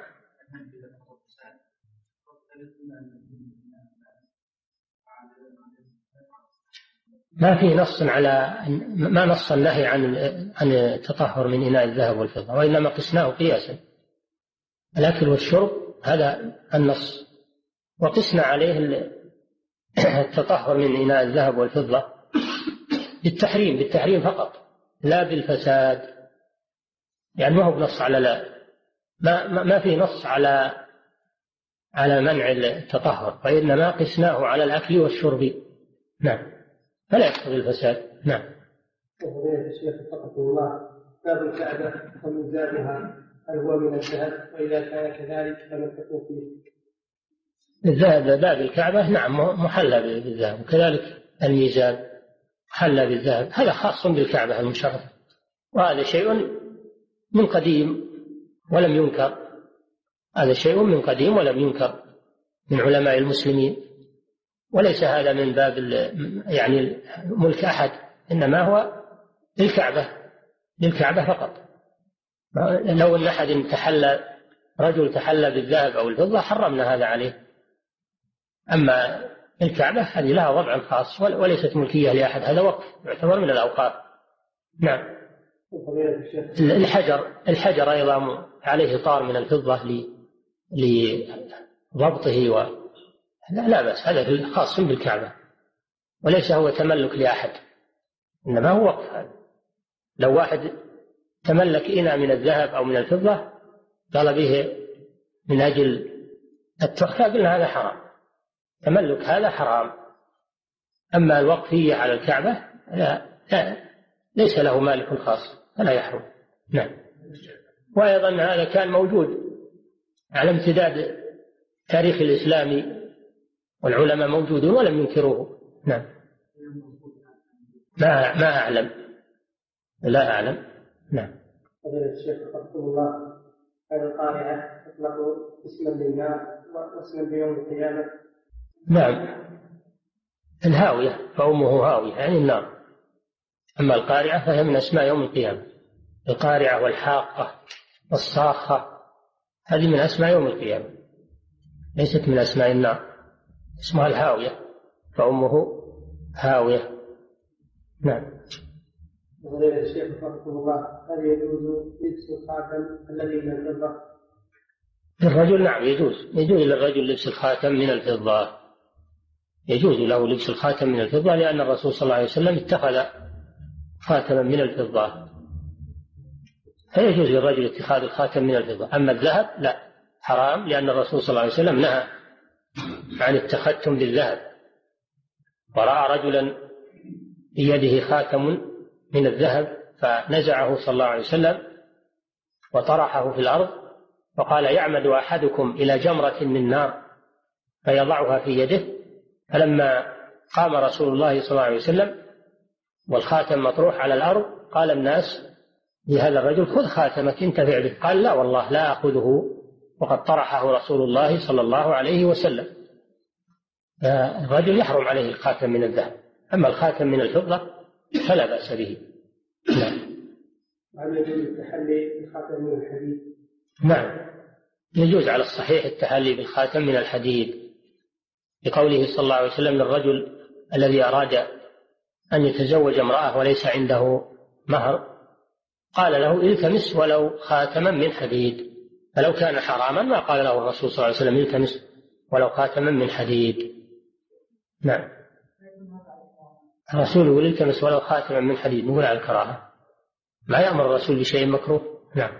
ما في نص على ما نص النهي عن عن التطهر من إناء الذهب والفضة، وإنما قسناه قياسا، الأكل والشرب هذا النص، وقسنا عليه التطهر من إناء الذهب والفضة بالتحريم، بالتحريم فقط لا بالفساد، يعني ما هو بنص على لا ما ما في نص على على منع التطهر، وإنما قسناه على الأكل والشرب. نعم. فلا يقتضي الفساد. نعم. وفضيلة الشيخ وفقكم الله، باب الكعبة وميزانها هل هو من الذهب؟ وإذا كان كذلك فما الحكم فيه؟ الذهب باب الكعبة نعم محلى بالذهب، وكذلك الميزان حلى بالذهب هذا خاص بالكعبة المشرفة، وهذا شيء من قديم ولم ينكر، هذا شيء من قديم ولم ينكر من علماء المسلمين، وليس هذا من باب يعني ملك أحد، إنما هو للكعبة للكعبة فقط. لو أن أحد تحلى رجل تحلى بالذهب أو الفضة حرمنا هذا عليه، أما الكعبة هذه لها وضع خاص وليست ملكية لأحد، هذا وقف يعتبر من الأوقاف. نعم. الحجر الحجر أيضا عليه طار من الفضة لضبطه و... لا, لا بس هذا خاص بالكعبة وليس هو تملك لأحد، إنما هو وقف. هذا لو واحد تملك إناء من الذهب أو من الفضة قال به من أجل التحفة قلنا هذا حرام، تملك هذا حرام. أما الوقفية على الكعبة لا, لا ليس له مالك خاص فلا يحرم. نعم. وأيضا هذا كان موجود على امتداد تاريخ الإسلامي والعلماء موجودون ولم ينكروه. نعم. ما ما أعلم لا أعلم. نعم. فضيلة الشيخ رحمه الله، هذه القارعة تطلق اسما للنار واسما ليوم القيامة؟ نعم. الهاوية فأمه هاوية يعني النار، أما القارعة فهي من أسماء يوم القيامة. القارعة والحاقة والصاخة هذه من أسماء يوم القيامة، ليست من أسماء النار، اسمها الهاوية فأمه هاوية. نعم. فضيلة الشيخ رحمه الله، هل يجوز لبس الخاتم الذي من الفضة؟ للرجل نعم يجوز، يجوز للرجل لبس الخاتم من الفضة، يجوز له لبس الخاتم من الفضة، لأن الرسول صلى الله عليه وسلم اتخذ خاتما من الفضة، فيجوز للرجل اتخاذ الخاتم من الفضة. أما الذهب لا، حرام، لأن الرسول صلى الله عليه وسلم نهى عن التختم بالذهب، ورأى رجلا بيده خاتم من الذهب فنزعه صلى الله عليه وسلم وطرحه في الأرض وقال يعمد أحدكم إلى جمرة من نار فيضعها في يده، فلما قام رسول الله صلى الله عليه وسلم والخاتم مطروح على الأرض قال الناس لهذا الرجل خذ خاتمك انتفع به، قال لا والله لا أخذه وقد طرحه رسول الله صلى الله عليه وسلم. الرجل يحرم عليه الخاتم من الذهب، أما الخاتم من الفضة فلا بأس به. نعم. هل يجوز التحلي بالخاتم من الحديد؟ نعم يجوز على الصحيح التحلي بالخاتم من الحديد، لقوله صلى الله عليه وسلم للرجل الذي أراد أن يتزوج امرأة وليس عنده مهر قال له التمس ولو خاتما من حديد، فلو كان حراما ما قال له الرسول صلى الله عليه وسلم التمس ولو خاتما من حديد. نعم. الرسول يقول التمس ولو خاتما من حديد، نقول على الكراهة، ما يأمر الرسول بشيء مكروه. نعم.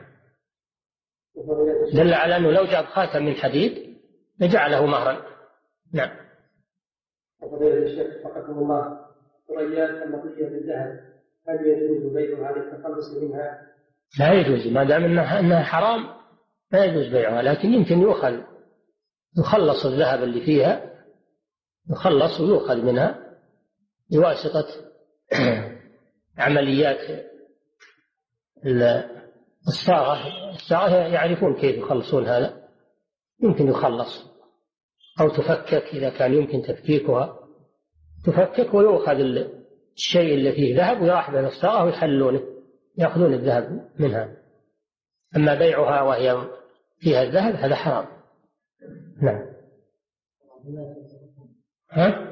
دل على أنه لو جاب خاتم من حديد لجعله مهرا. نعم. وفضيلة الشيخ فقدم الله، ثريات النقية بالذهب هل يجوز بيعها للتخلص منها؟ لا يجوز، ما دام انها انها حرام لا يجوز بيعها، لكن يمكن يؤخذ يخلص الذهب اللي فيها، يخلص ويؤخذ منها بواسطة عمليات الصاغة. الصاغة يعرفون كيف يخلصون هذا، يمكن يخلص أو تفكك إذا كان يمكن تفكيكها، تفكك ويؤخذ الشيء اللي فيه ذهب ويراح به الصاغة ويحلونه يأخذون الذهب منها. أما بيعها وهي فيها الذهب هذا حرام. نعم. ها؟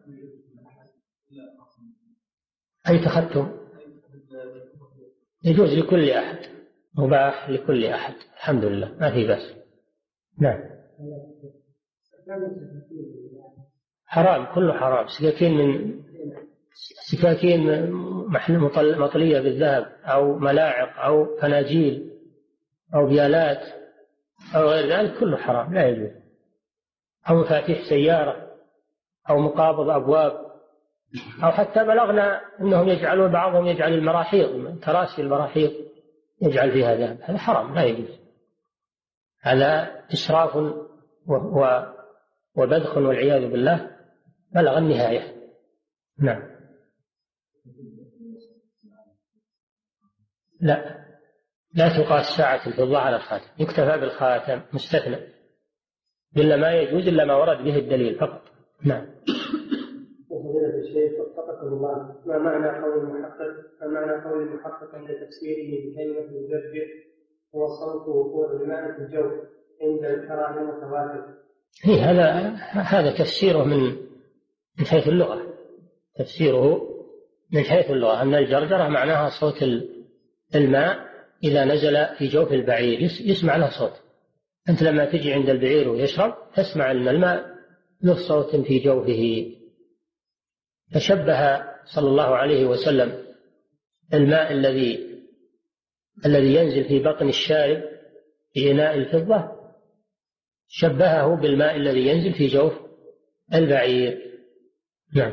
أي تختم يجوز لكل أحد، مباح لكل أحد، الحمد لله ما في بأس. نعم. حرام، كله حرام. سكاكين من سكاكين مطلية بالذهب أو ملاعق أو فناجيل أو بيالات أو غير ذلك كله حرام لا يجوز، أو مفاتيح سيارة أو مقابض أبواب، أو حتى بلغنا أنهم يجعلون بعضهم يجعل المراحيض، كراسي المراحيض يجعل فيها ذهب، هذا حرام لا يجوز، هذا إسراف وبذخ والعياذ بالله بلغ النهاية. نعم. لا لا تقاس ساعة الفضة على الخاتم، يكتفى بالخاتم مستثنى، إلا ما يجوز إلا ما ورد به الدليل فقط. نعم. فضيلة الشيخ وفقكم الله، ما معنى قول المحقق ما معنى قول المحقق عند تفسيره بكلمة المجرد هو صوت وقوع الماء في الجو عند الكراهة المتواتر؟ هي هذا هذا تفسيره من من حيث اللغة، تفسيره من حيث اللغة أن الجرجرة معناها صوت الماء إذا نزل في جوف البعير يسمع له صوت. أنت لما تجي عند البعير ويشرب تسمع أن الماء له صوت في جوفه. فشبه صلى الله عليه وسلم الماء الذي الذي ينزل في بطن الشارب في إناء الفضة، شبهه بالماء الذي ينزل في جوف البعير. نعم.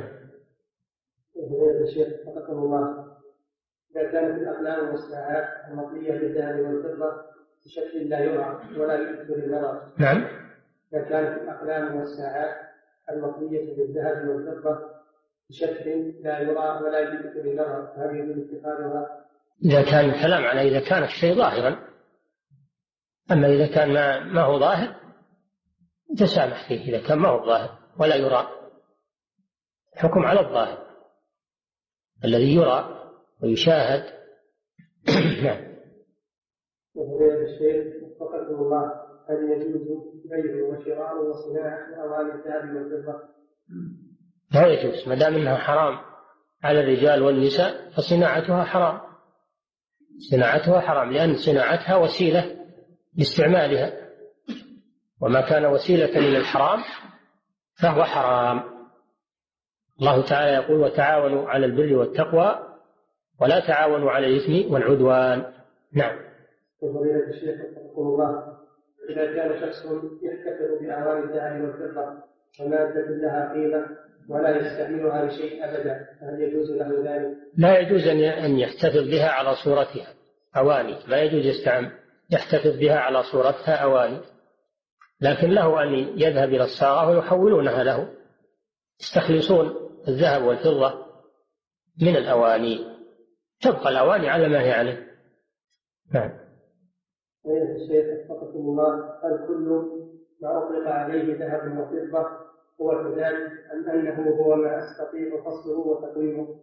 الشيخ وفقكم الله، إذا كانت الأقلام والساعات المطلية بالذهب والفضة بشكل لا يرى ولا يؤثر النظر. نعم. إذا كانت الأقلام والساعات المطلية بالذهب والفضة بشكل لا يرى ولا يؤثر النظر، هل يجوز اتخاذها؟ إذا كان الكلام على إذا كان الشيء ظاهرا، أما إذا كان ما, ما هو ظاهر تسامح فيه. إذا كان ما هو ظاهر ولا يرى، حكم على الظاهر الذي يرى ويشاهد. نعم. وفضيلة الشيخ وفقكم الله، هل يجوز بيع وشراء وصناعة أواني الذهب والفضة؟ لا يجوز، ما دام أنها حرام على الرجال والنساء فصناعتها حرام. صناعتها حرام لأن صناعتها وسيلة لاستعمالها، وما كان وسيلة إلى الحرام فهو حرام. الله تعالى يقول: وتعاونوا على البر والتقوى ولا تعاونوا على الإثم والعدوان. نعم. وفضيلة الشيخ وفقكم الله، إذا كان شخص يحتفظ بأواني الذهب والفضة ومادة لها قيمة ولا يستعملها لشيء أبدا، هل يجوز له ذلك؟ لا يجوز أن يحتفظ بها على صورتها أواني، لا يجوز يستعمل يحتفظ بها على صورتها أواني، لكن له أن يذهب إلى الصاغة ويحولونها له، يستخلصون الذهب والفضة من الأواني، تبقى الأواني على ما هي عليه. نعم. أيها الشيخ وفقكم الله، هل كل ما أطلق عليه ذهب وفضة هو كذلك أم أنه هو ما أستطيع فصله وتقويمه؟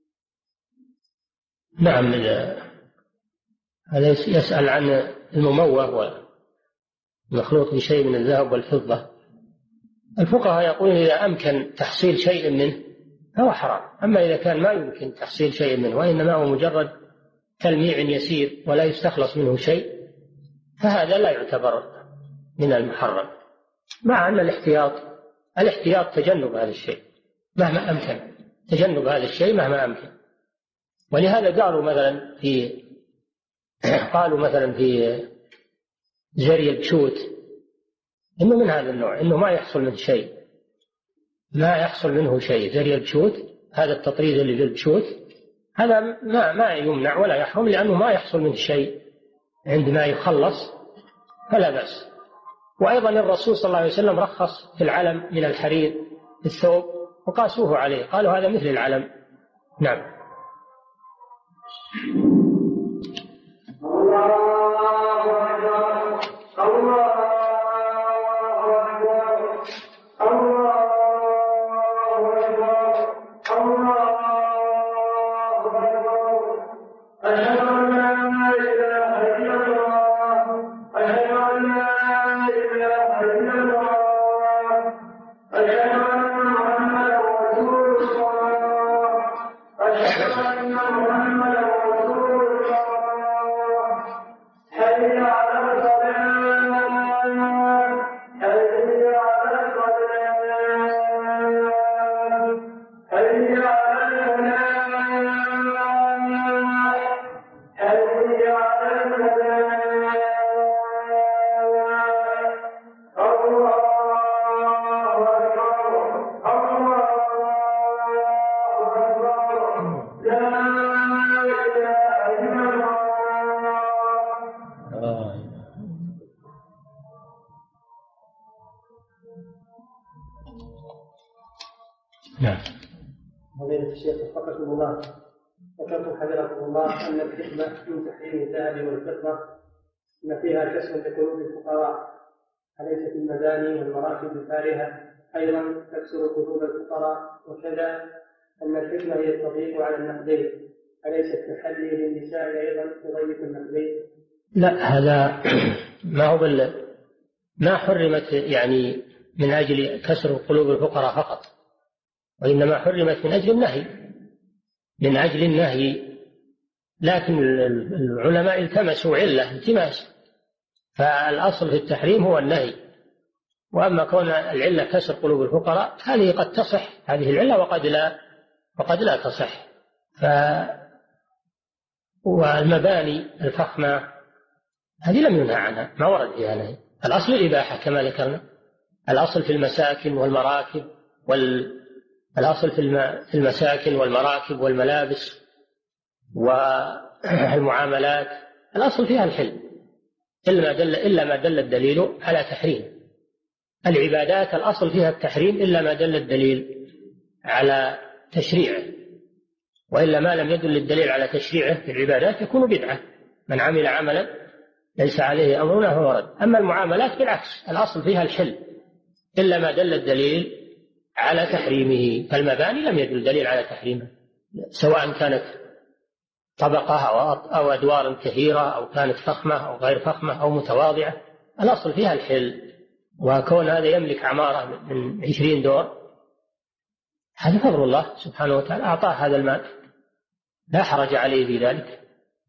نعم. هذا يسأل عن المموه والمخلوط بشيء من الذهب والفضة. الفقهاء يقولون إذا أمكن تحصيل شيء منه فهو حرام، أما إذا كان ما يمكن تحصيل شيء منه وإنما هو مجرد تلميع يسير ولا يستخلص منه شيء فهذا لا يعتبر من المحرم، مع أن الاحتياط الاحتياط تجنب هذا الشيء مهما أمكن، تجنب هذا الشيء مهما أمكن. ولهذا قالوا مثلا في قالوا مثلا في زري البشوت إنه من هذا النوع، إنه ما يحصل منه شيء، ما يحصل منه شيء. زري البشوت هذا التطريز اللي في البشوت هذا ما ما يمنع ولا يحرم، لأنه ما يحصل منه شيء، عندما يخلص فلا بأس. وأيضا الرسول صلى الله عليه وسلم رخص في العلم من الحرير في الثوب وقاسوه عليه، قالوا هذا مثل العلم. نعم. ذكرتم حفظكم الله أن الحكمة من تحريم الذهب والفضة أن فيها كسر لقلوب الفقراء، أليست المباني والمراكب الفارهة أيضا تكسر قلوب الفقراء؟ وكذا أن الحكمة هي التضييق على النقدين، أليس التحلي للنساء أيضا تضيق النقدين؟ لا، هذا ما هو بل ما حرمت يعني من أجل كسر قلوب الفقراء فقط، وإنما حرمت من أجل النهي من أجل النهي لكن العلماء التمسوا علة التماس، فالأصل في التحريم هو النهي. وأما كون العلة كسر قلوب الفقراء هذه قد تصح هذه العلة وقد لا وقد لا تصح. ف والمباني الفخمة هذه لم ينهى عنها، ما ورد فيها نهي. الأصل الإباحة كما ذكرنا، الأصل في المساكن والمراكب وال... الأصل في المساكن والمراكب والملابس والمعاملات الأصل فيها الحل إلا ما دل إلا ما دل الدليل على تحريم. العبادات الأصل فيها التحريم إلا ما دل الدليل على تشريعه، وإلا ما لم يدل الدليل على تشريعه في العبادات يكون بدعة. من عمل عملا ليس عليه أمرنا فهو رد. أما المعاملات بالعكس الأصل فيها الحل إلا ما دل الدليل على تحريمه. فالمباني لم يدل الدليل على تحريمه، سواء كانت طبقة أو أدوار كثيرة أو كانت فخمة أو غير فخمة أو متواضعة، الأصل فيها الحل. وكون هذا يملك عمارة من عشرين دور هذا فضل الله سبحانه وتعالى، أعطاه هذا المال لا حرج عليه في ذلك.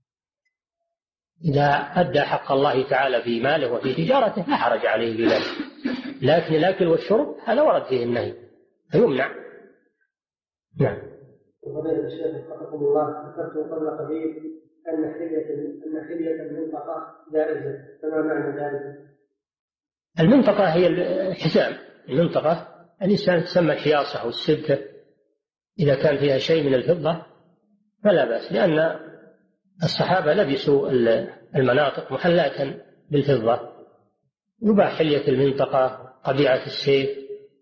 إذا أدى حق الله تعالى في ماله وفي تجارته لا حرج عليه في ذلك. لكن الأكل والشرب هذا ورد فيه النهي فيمنع. نعم. وفضيلة الشيخ وفقكم الله، ذكرتم قبل قليل أن حلية أن حلية المنطقة جائزة، فما معنى ذلك؟ المنطقة هي الحزام. المنطقة الإنسان تسمى الحياصة والسبكة، إذا كان فيها شيء من الفضة فلا بأس، لأن الصحابة لبسوا المناطق محلاة بالفضة. يباح حلية المنطقة، قبيعة السيف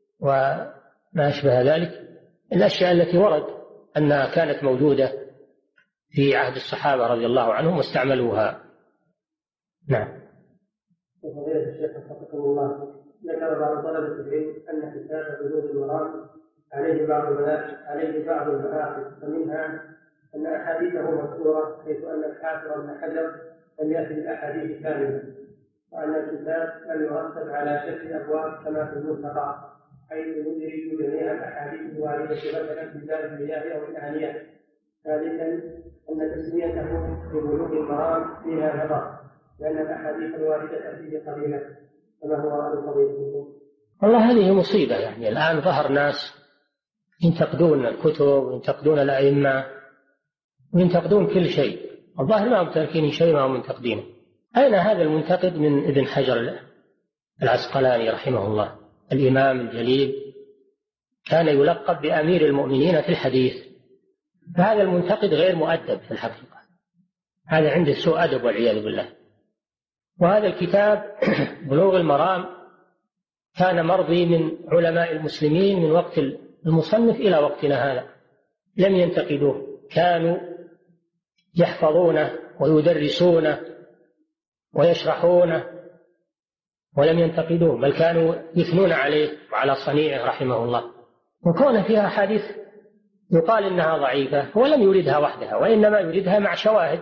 وما أشبه ذلك، الأشياء التي ورد أنها كانت موجودة في عهد الصحابة رضي الله عنهم واستعملوها. نعم. وفضيلة الشيخ وفقكم الله، ذكر بعض طلبة العلم أن كتاب بلوغ المرام عليه بعض عليه بعض المآخذ، فمنها أن أحاديثه مذكورة، حيث أن الحافظ ابن حجر لم يأتي بالأحاديث كاملة، وأن الكتاب لم يرتب على شكل أبواب كما في الملتقى، حيث يدرج جميع الأحاديث الواردة مثلا في باب المياه أو الآنية. ثالثا أن تسميته ببلوغ المرام فيها نظر، لأن الأحاديث الواردة فيه قليلة، كما هو رأي فضيلتكم. والله هذه مصيبة، يعني الآن ظهر ناس ينتقدون الكتب وينتقدون الأئمة وينتقدون كل شيء، الظاهر ما هم تركين شيء ما هم منتقدينه. أين هذا المنتقد من ابن حجر العسقلاني رحمه الله، الإمام الجليل، كان يلقب بأمير المؤمنين في الحديث، فهذا المنتقد غير مؤدب في الحقيقة، هذا عنده سوء أدب والعياذ بالله. وهذا الكتاب بلوغ المرام كان مرضي من علماء المسلمين من وقت المصنف إلى وقتنا هذا، لم ينتقدوه، كانوا يحفظونه ويدرسونه ويشرحونه ولم ينتقدوه، بل كانوا يثنون عليه وعلى صنيعه رحمه الله. وكون فيها أحاديث يقال إنها ضعيفة، هو لم يردها وحدها، وإنما يردها مع شواهد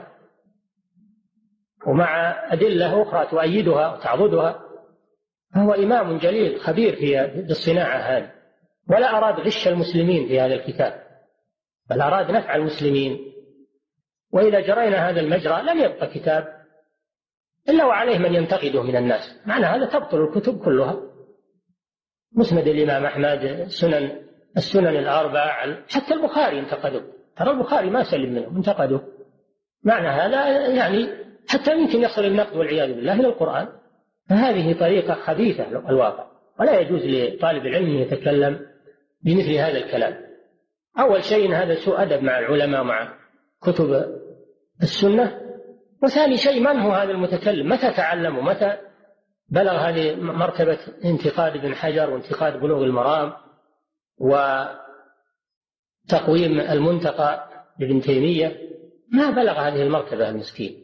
ومع أدلة أخرى تؤيدها وتعضدها. فهو إمام جليل خبير في الصناعة هذه، ولا أراد غش المسلمين في هذا الكتاب، بل أراد نفع المسلمين. وإذا جرينا هذا المجرى لم يبقى كتاب إلا وعليه من ينتقده من الناس، معنى هذا تبطل الكتب كلها. مسند الإمام أحمد، سنن السنن الأربع، حتى البخاري انتقدوا، ترى البخاري ما سلم منه انتقدوا. معنى هذا يعني حتى يمكن يصل النقد والعياذ بالله إلى القرآن. فهذه طريقة خبيثة الواقع، ولا يجوز لطالب العلم أن يتكلم بمثل هذا الكلام. أول شيء هذا سوء أدب مع العلماء مع كتب السنة، وثاني شيء من هو هذا المتكلم، متى تعلم ومتى بلغ هذه مرتبة انتقاد ابن حجر وانتقاد بلوغ المرام وتقويم المنتقى لابن تيمية ما بلغ هذه المرتبة المسكين،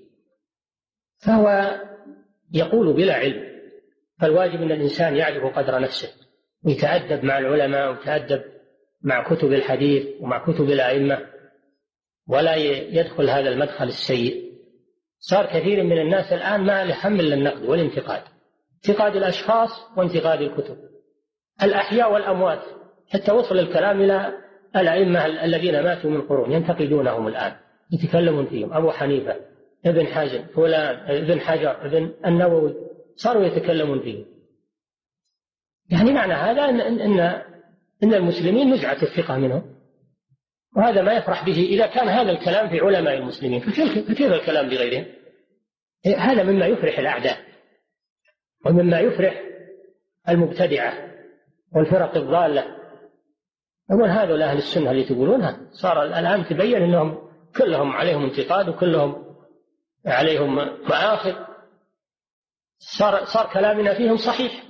فهو يقول بلا علم. فالواجب أن الإنسان يعرف قدر نفسه ويتأدب مع العلماء ويتأدب مع كتب الحديث ومع كتب الأئمة، ولا يدخل هذا المدخل السيء. صار كثير من الناس الآن ما لهم إلا النقد والانتقاد، انتقاد الأشخاص وانتقاد الكتب، الأحياء والأموات، حتى وصل الكلام إلى الأئمة الذين ماتوا من قرون ينتقدونهم الآن، يتكلمون فيهم، أبو حنيفة، ابن حزم، فلان، ابن حجر، ابن النووي، صاروا يتكلمون فيهم. يعني معنى هذا إن, إن, إن المسلمين نزعت الثقة منهم، وهذا ما يفرح به إذا كان هذا الكلام في علماء المسلمين، فكيف الكلام بغيرهم؟ هذا مما يفرح الأعداء ومما يفرح المبتدعة والفرق الضالة. يقول هذول أهل السنة اللي تقولونها، صار الآن تبين أنهم كلهم عليهم انتقاد وكلهم عليهم مآخذ. صار, صار كلامنا فيهم صحيح،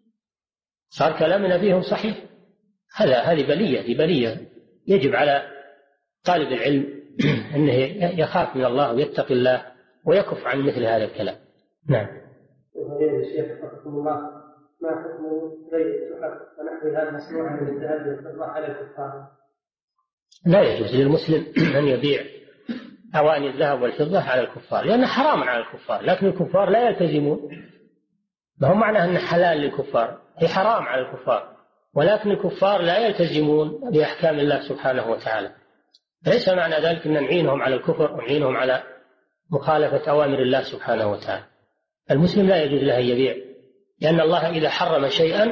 صار كلامنا فيهم صحيح. هذا هذه بلية، دي بلية يجب على طالب العلم أنه يخاف من الله ويتقي الله ويكف عن مثل هذا الكلام. نعم. وهذا الشيخ رحمه الله، ما حكم بيع التحف ونحوها مصنوعة من الذهب والفضة على الكفار؟ لا يجوز للمسلم أن يبيع أواني الذهب والفضة على الكفار، لأنه حرام على الكفار، لكن الكفار لا يلتزمون. ما هو معنى أنه حلال للكفار، هي حرام على الكفار، ولكن الكفار لا يلتزمون بأحكام الله سبحانه وتعالى. ليس معنى ذلك أن نعينهم على الكفر ونعينهم على مخالفة أوامر الله سبحانه وتعالى. المسلم لا يجوز له أن يبيع، لأن الله إذا حرم شيئا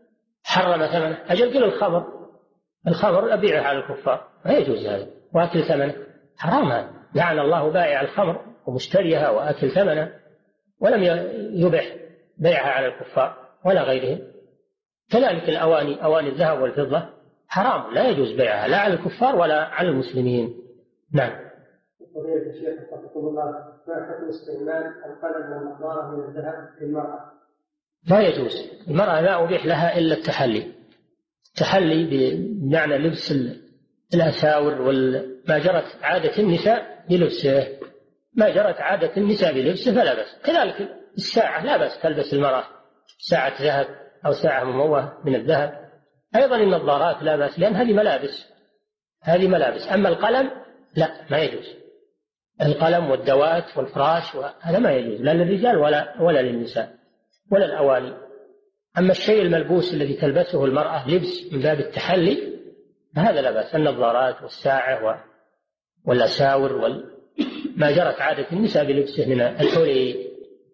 حرم ثمنه. أجل قل الخمر، الخمر أبيعه على الكفار، ما يجوز هذا، وأكل ثمنه حرام. هذا لعن الله بائع الخمر ومشتريها وأكل ثمنه، ولم يبح بيعها على الكفار ولا غيرهم. كذلك الأواني، أواني الذهب والفضة حرام، لا يجوز بيعها لا على الكفار ولا على المسلمين. نعم. فضيلة الشيخ وفقكم الله، ما حكم استعمال القلم والنظارة من الذهب للمرأة؟ لا يجوز. المرأة لا أبيح لها إلا التحلي، التحلي بمعنى لبس الأساور وما جرت عادة النساء بلبسه، ما جرت عادة النساء بلبسه فلا بأس. كذلك الساعة لا بأس تلبس المرأة ساعة ذهب أو ساعة مموهة من الذهب. أيضا النظارات لا بأس، لأن هذه ملابس، هذه ملابس. أما القلم لا، ما يجوز. القلم والدوات والفراش هذا ما يجوز لا للرجال ولا ولا للنساء ولا الأواني. أما الشيء الملبوس الذي تلبسه المرأة لبس من باب التحلي هذا لا بأس، النظارات والساعة والأساور وما جرت عادة النساء بلبسه من الحلي.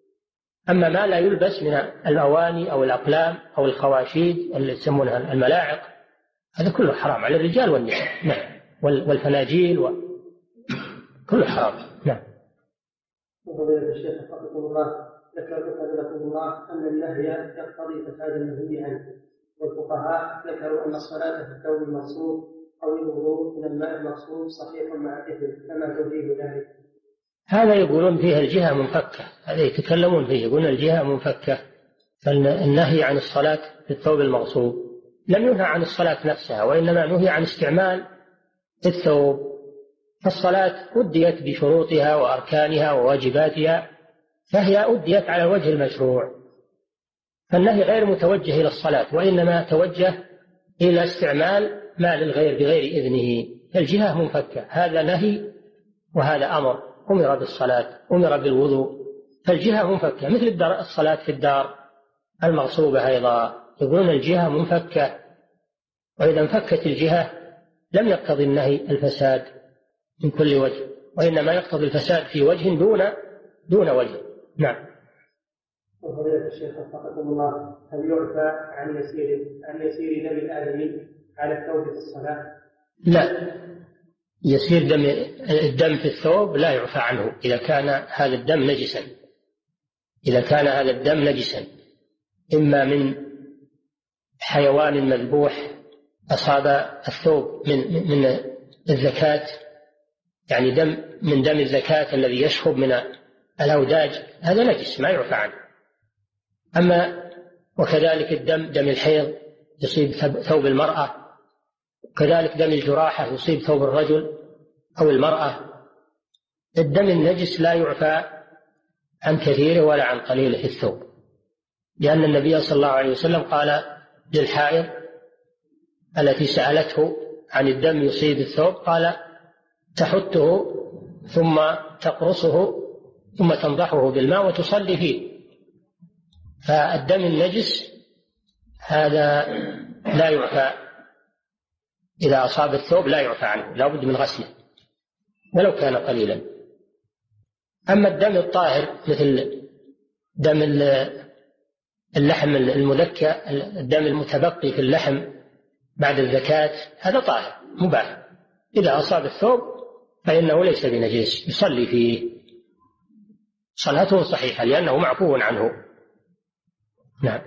أما ما لا يلبس من الأواني أو الأقلام أو الخواشيد اللي يسمونها الملاعق هذا كله حرام على الرجال والنساء. نعم. والفناجيل وكله حرام. نعم. وفضيلة الشيخ وفقكم الله، ذكر حفظكم الله أن النهي يقتضي فساد المنهي عنه، والفقهاء ذكروا أن الصلاة في الثوب المغصوب أو الوضوء من الماء المغصوب صحيح مع الإثم، كما تبين ذلك. هذا يقولون فيها الجهة منفكة، هذا يتكلمون فيه يقولون الجهة منفكة. فالنهي عن الصلاة في الثوب المغصوب لم ينهى عن الصلاة نفسها، وإنما نهي عن استعمال الثوب. فالصلاة أديت بشروطها وأركانها وواجباتها، فهي أديت على الوجه المشروع. فالنهي غير متوجه إلى الصلاة، وإنما توجه إلى استعمال ما للغير بغير إذنه. الجهة منفكة، هذا نهي وهذا أمر، أمر بالصلاة أمر بالوضوء، فالجهة منفكة. مثل الصلاة في الدار المغصوبة أيضا يقولون الجهة منفكة، وإذا انفكت الجهة لم يقتضي النهي الفساد من كل وجه، وإنما يقتضي الفساد في وجه دون دون وجه. نعم. وفضيلة الشيخ وفقكم الله، هل يعفى عن يسير عن يسير دم الآدمي على الثوب في الصلاة؟ لا، يسير دم الدم في الثوب لا يعفى عنه إذا كان هذا الدم نجسا، إذا كان هذا الدم نجسا إما من حيوان مذبوح أصاب الثوب من من الزكاة، يعني دم من دم الزكاة الذي يشخب من الأوداج، هذا نجس ما يعفى عنه. أما وكذلك الدم دم الحيض يصيب ثوب المرأة، وكذلك دم الجراحة يصيب ثوب الرجل أو المرأة، الدم النجس لا يعفى عن كثيره ولا عن قليله في الثوب، لأن النبي صلى الله عليه وسلم قال للحائض التي سألته عن الدم يصيب الثوب قال تحته ثم تقرصه ثم تنضحه بالماء وتصلي فيه. فالدم النجس هذا لا يعفى، إذا أصاب الثوب لا يعفى عنه، لا بد من غسله ولو كان قليلا. أما الدم الطاهر مثل دم اللحم المذكى، الدم المتبقي في اللحم بعد الزكاة، هذا طاهر مباح، إذا أصاب الثوب فإنه ليس بنجيس، يصلي فيه، صلاته صحيحة لأنه معفو عنه. نعم.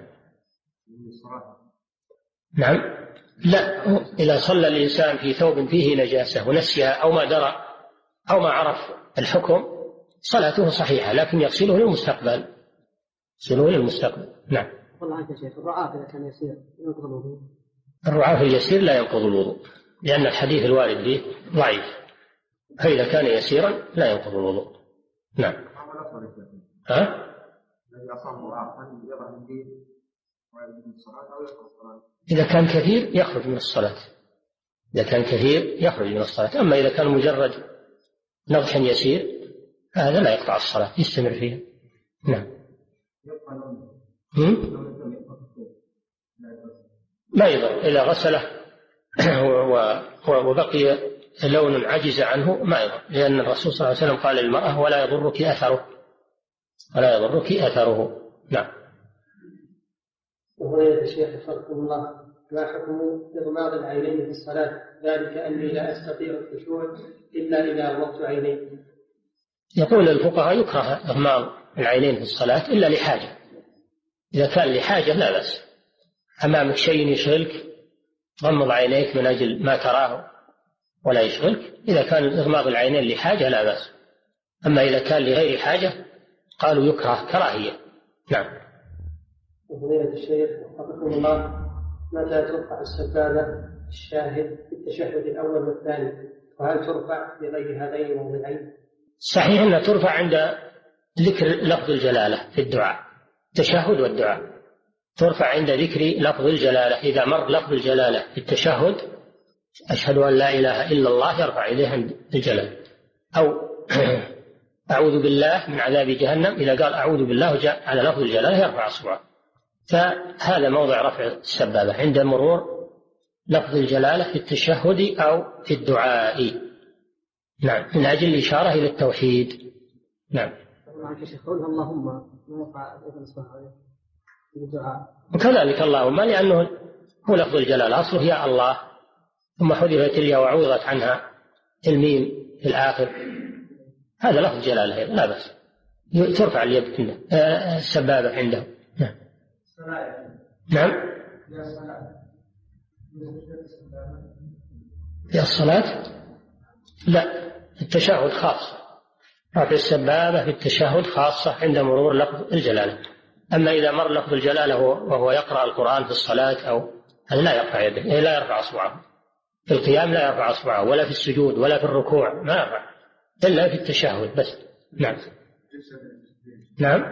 نعم. لا، إذا صلى الإنسان في ثوب فيه نجاسة ونسيها أو ما درى أو ما عرف الحكم صلاته صحيحة، لكن يغسله للمستقبل، يغسله للمستقبل. نعم. والله عنك يا شيخ، الرعاة إذا كان يسير ينقض الوضوء؟ الرعاة اليسير لا ينقض الوضوء، لأن الحديث الوارد به ضعيف، فإذا كان يسيرا لا ينقض الوضوء. نعم. ها؟ إذا كان كثير يخرج من الصلاة، إذا كان كثير يخرج من الصلاة. أما إذا كان مجرد نضح يسير هذا لا يقطع الصلاة، يستمر فيها. نعم. ما يضر إذا غسله وبقي لون عجز عنه ما يضر، لأن الرسول صلى الله عليه وسلم قال للمرأة ولا يضرك أثره، ولا يضرك أثره. نعم. وهنا يا شيخ حفظكم الله، ما حكم إغماض العينين في الصلاة؟ ذلك أني لا أستطيع الخشوع إلا إذا أغمضت عيني. يقول الفقهاء يكره إغماض العينين في الصلاة إلا لحاجة، إذا كان لحاجة لا بأس. أمامك شيء يشغلك غمض عينيك من أجل ما تراه ولا يشغلك، إذا كان إغماض العينين لحاجة لا بأس. أما إذا كان لغير حاجة قالوا يكره كراهية. نعم. وفضيلة الشيخ وفقكم الله، متى ترفع السبابة الشاهد في التشهد الأول والثاني؟ وهل ترفع بغير هذين الموضعين؟ صحيح أنها ترفع عند ذكر لفظ الجلالة في الدعاء، التشهد والدعاء ترفع عند ذكر لفظ الجلالة. إذا مر لفظ الجلالة في التشهد أشهد أن لا إله إلا الله يرفع إليه عند الجلالة، أو أعوذ بالله من عذاب جهنم إذا قال أعوذ بالله وجاء على لفظ الجلالة يرفع أصبعه. فهذا موضع رفع السبابة عند مرور لفظ الجلالة في التشهد أو في الدعاء. نعم، من أجل الإشارة إلى التوحيد. نعم. اللهم ما يقع في الدعاء. وكذلك اللهم، لأنه هو لفظ الجلالة أصله يا الله، ثم حذفت الياء وعوضت عنها الميم في الآخر، هذا لفظ جلالة لا بأس، ترفع اليد عنده السبابة عنده. نعم. نعم. في الصلاة لا، التشهد خاص، رفع السبابة في التشهد خاصة عند مرور لفظ الجلالة. أما إذا مر لفظ الجلالة وهو يقرأ القرآن في الصلاة أو هذا لا يرفع يده، لا يرفع أصبعه في القيام، لا يرفع أصبعه ولا في السجود ولا في الركوع، ما يرفع إلا في التشهد بس. نعم. نعم.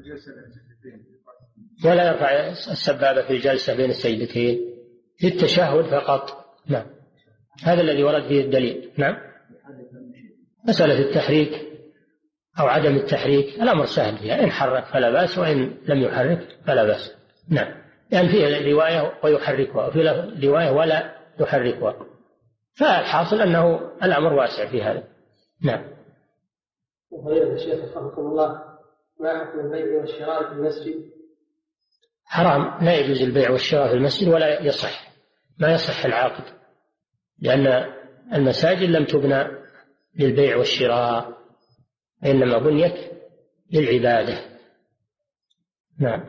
ولا يرفع السبابة في الجلسة بين السجدتين، في التشهد فقط. نعم، هذا الذي ورد فيه الدليل. نعم. مسألة التحريك أو عدم التحريك الأمر سهل فيها، إن حرك فلا بأس وإن لم يحرك فلا بأس. نعم، يعني فيه رواية ويحركها وفي رواية ولا يحركها، فالحاصل أنه الأمر واسع في هذا. نعم. وفضيلة الشيخ حفظكم الله، ما حكم البيع والشراء في المسجد؟ حرام، لا يجوز البيع والشراء في المسجد ولا يصح، ما يصح العقد، لأن المساجد لم تبنى للبيع والشراء، إنما بنيت للعبادة. نعم.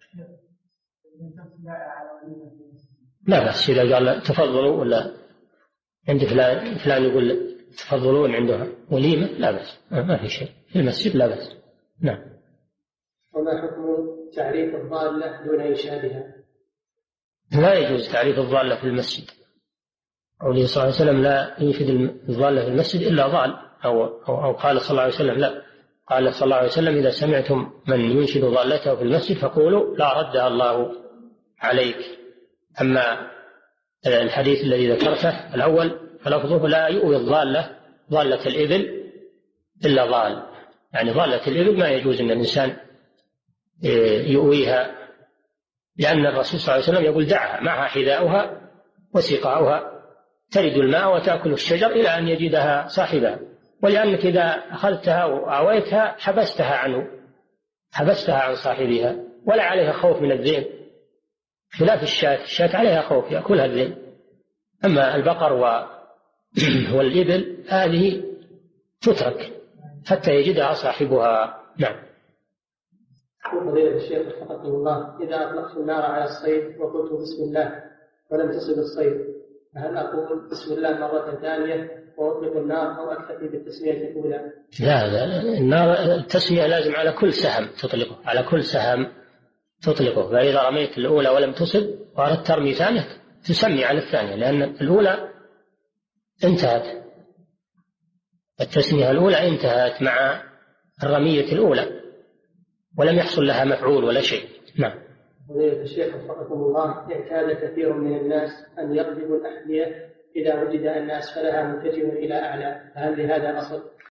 لا بأس إذا قال تفضلوا ولا عند فلان فلان يقول تفضلون عندها وليمة لا بأس، ما في شيء في المسجد لا بأس. نعم. وما حكم تعريف الضالة دون إنشادها؟ لا يجوز تعريف الضالة في المسجد قوله صلى الله عليه وسلم لا ينشد الضالة في المسجد إلا ضال، أو, أو, أو قال صلى الله عليه وسلم لا، قال صلى الله عليه وسلم إذا سمعتم من ينشد ضالته في المسجد فقولوا لا ردها الله عليك. أما الحديث الذي ذكرته الأول فلفظه لا يؤوي الضالة ضالة الإبل إلا ضال، يعني ضالة الإبل ما يجوز أن الإنسان يؤويها، لأن الرسول صلى الله عليه وسلم يقول دعها معها حذاؤها وسقاؤها ترد الماء وتأكل الشجر إلى أن يجدها صاحبها، ولأنك إذا أخذتها وآويتها حبستها عنه، حبستها عن صاحبها، ولا عليها خوف من الذئب، خلاف الشاة، الشاة عليها خوف يأكلها الذئب. أما البقر والإبل هذه تترك حتى يجدها صاحبها. نعم. فضيلة الشيخ وفقكم الله، إذا أطلقت النار على الصيد وقلت بسم الله ولم تصب الصيد، هل أقول بسم الله مرة ثانية وأطلق النار أو أكتفي بالتسمية الأولى؟ لا لا، النار التسمية لازم على كل سهم تطلقه، على كل سهم تطلقه، فإذا رميت الأولى ولم تصب وأردت ترمي ثانية تسمي على الثانية، لأن الأولى انتهت، التسمية الأولى انتهت مع الرمية الأولى ولم يحصل لها مفعول ولا شيء. نعم. فضيلة الشيخ وفقكم الله، اعتاد كثير من الناس أن يقلبوا الأحذية إذا وجد أن أسفلها متجه إلى أعلى، فهل لهذا أصل؟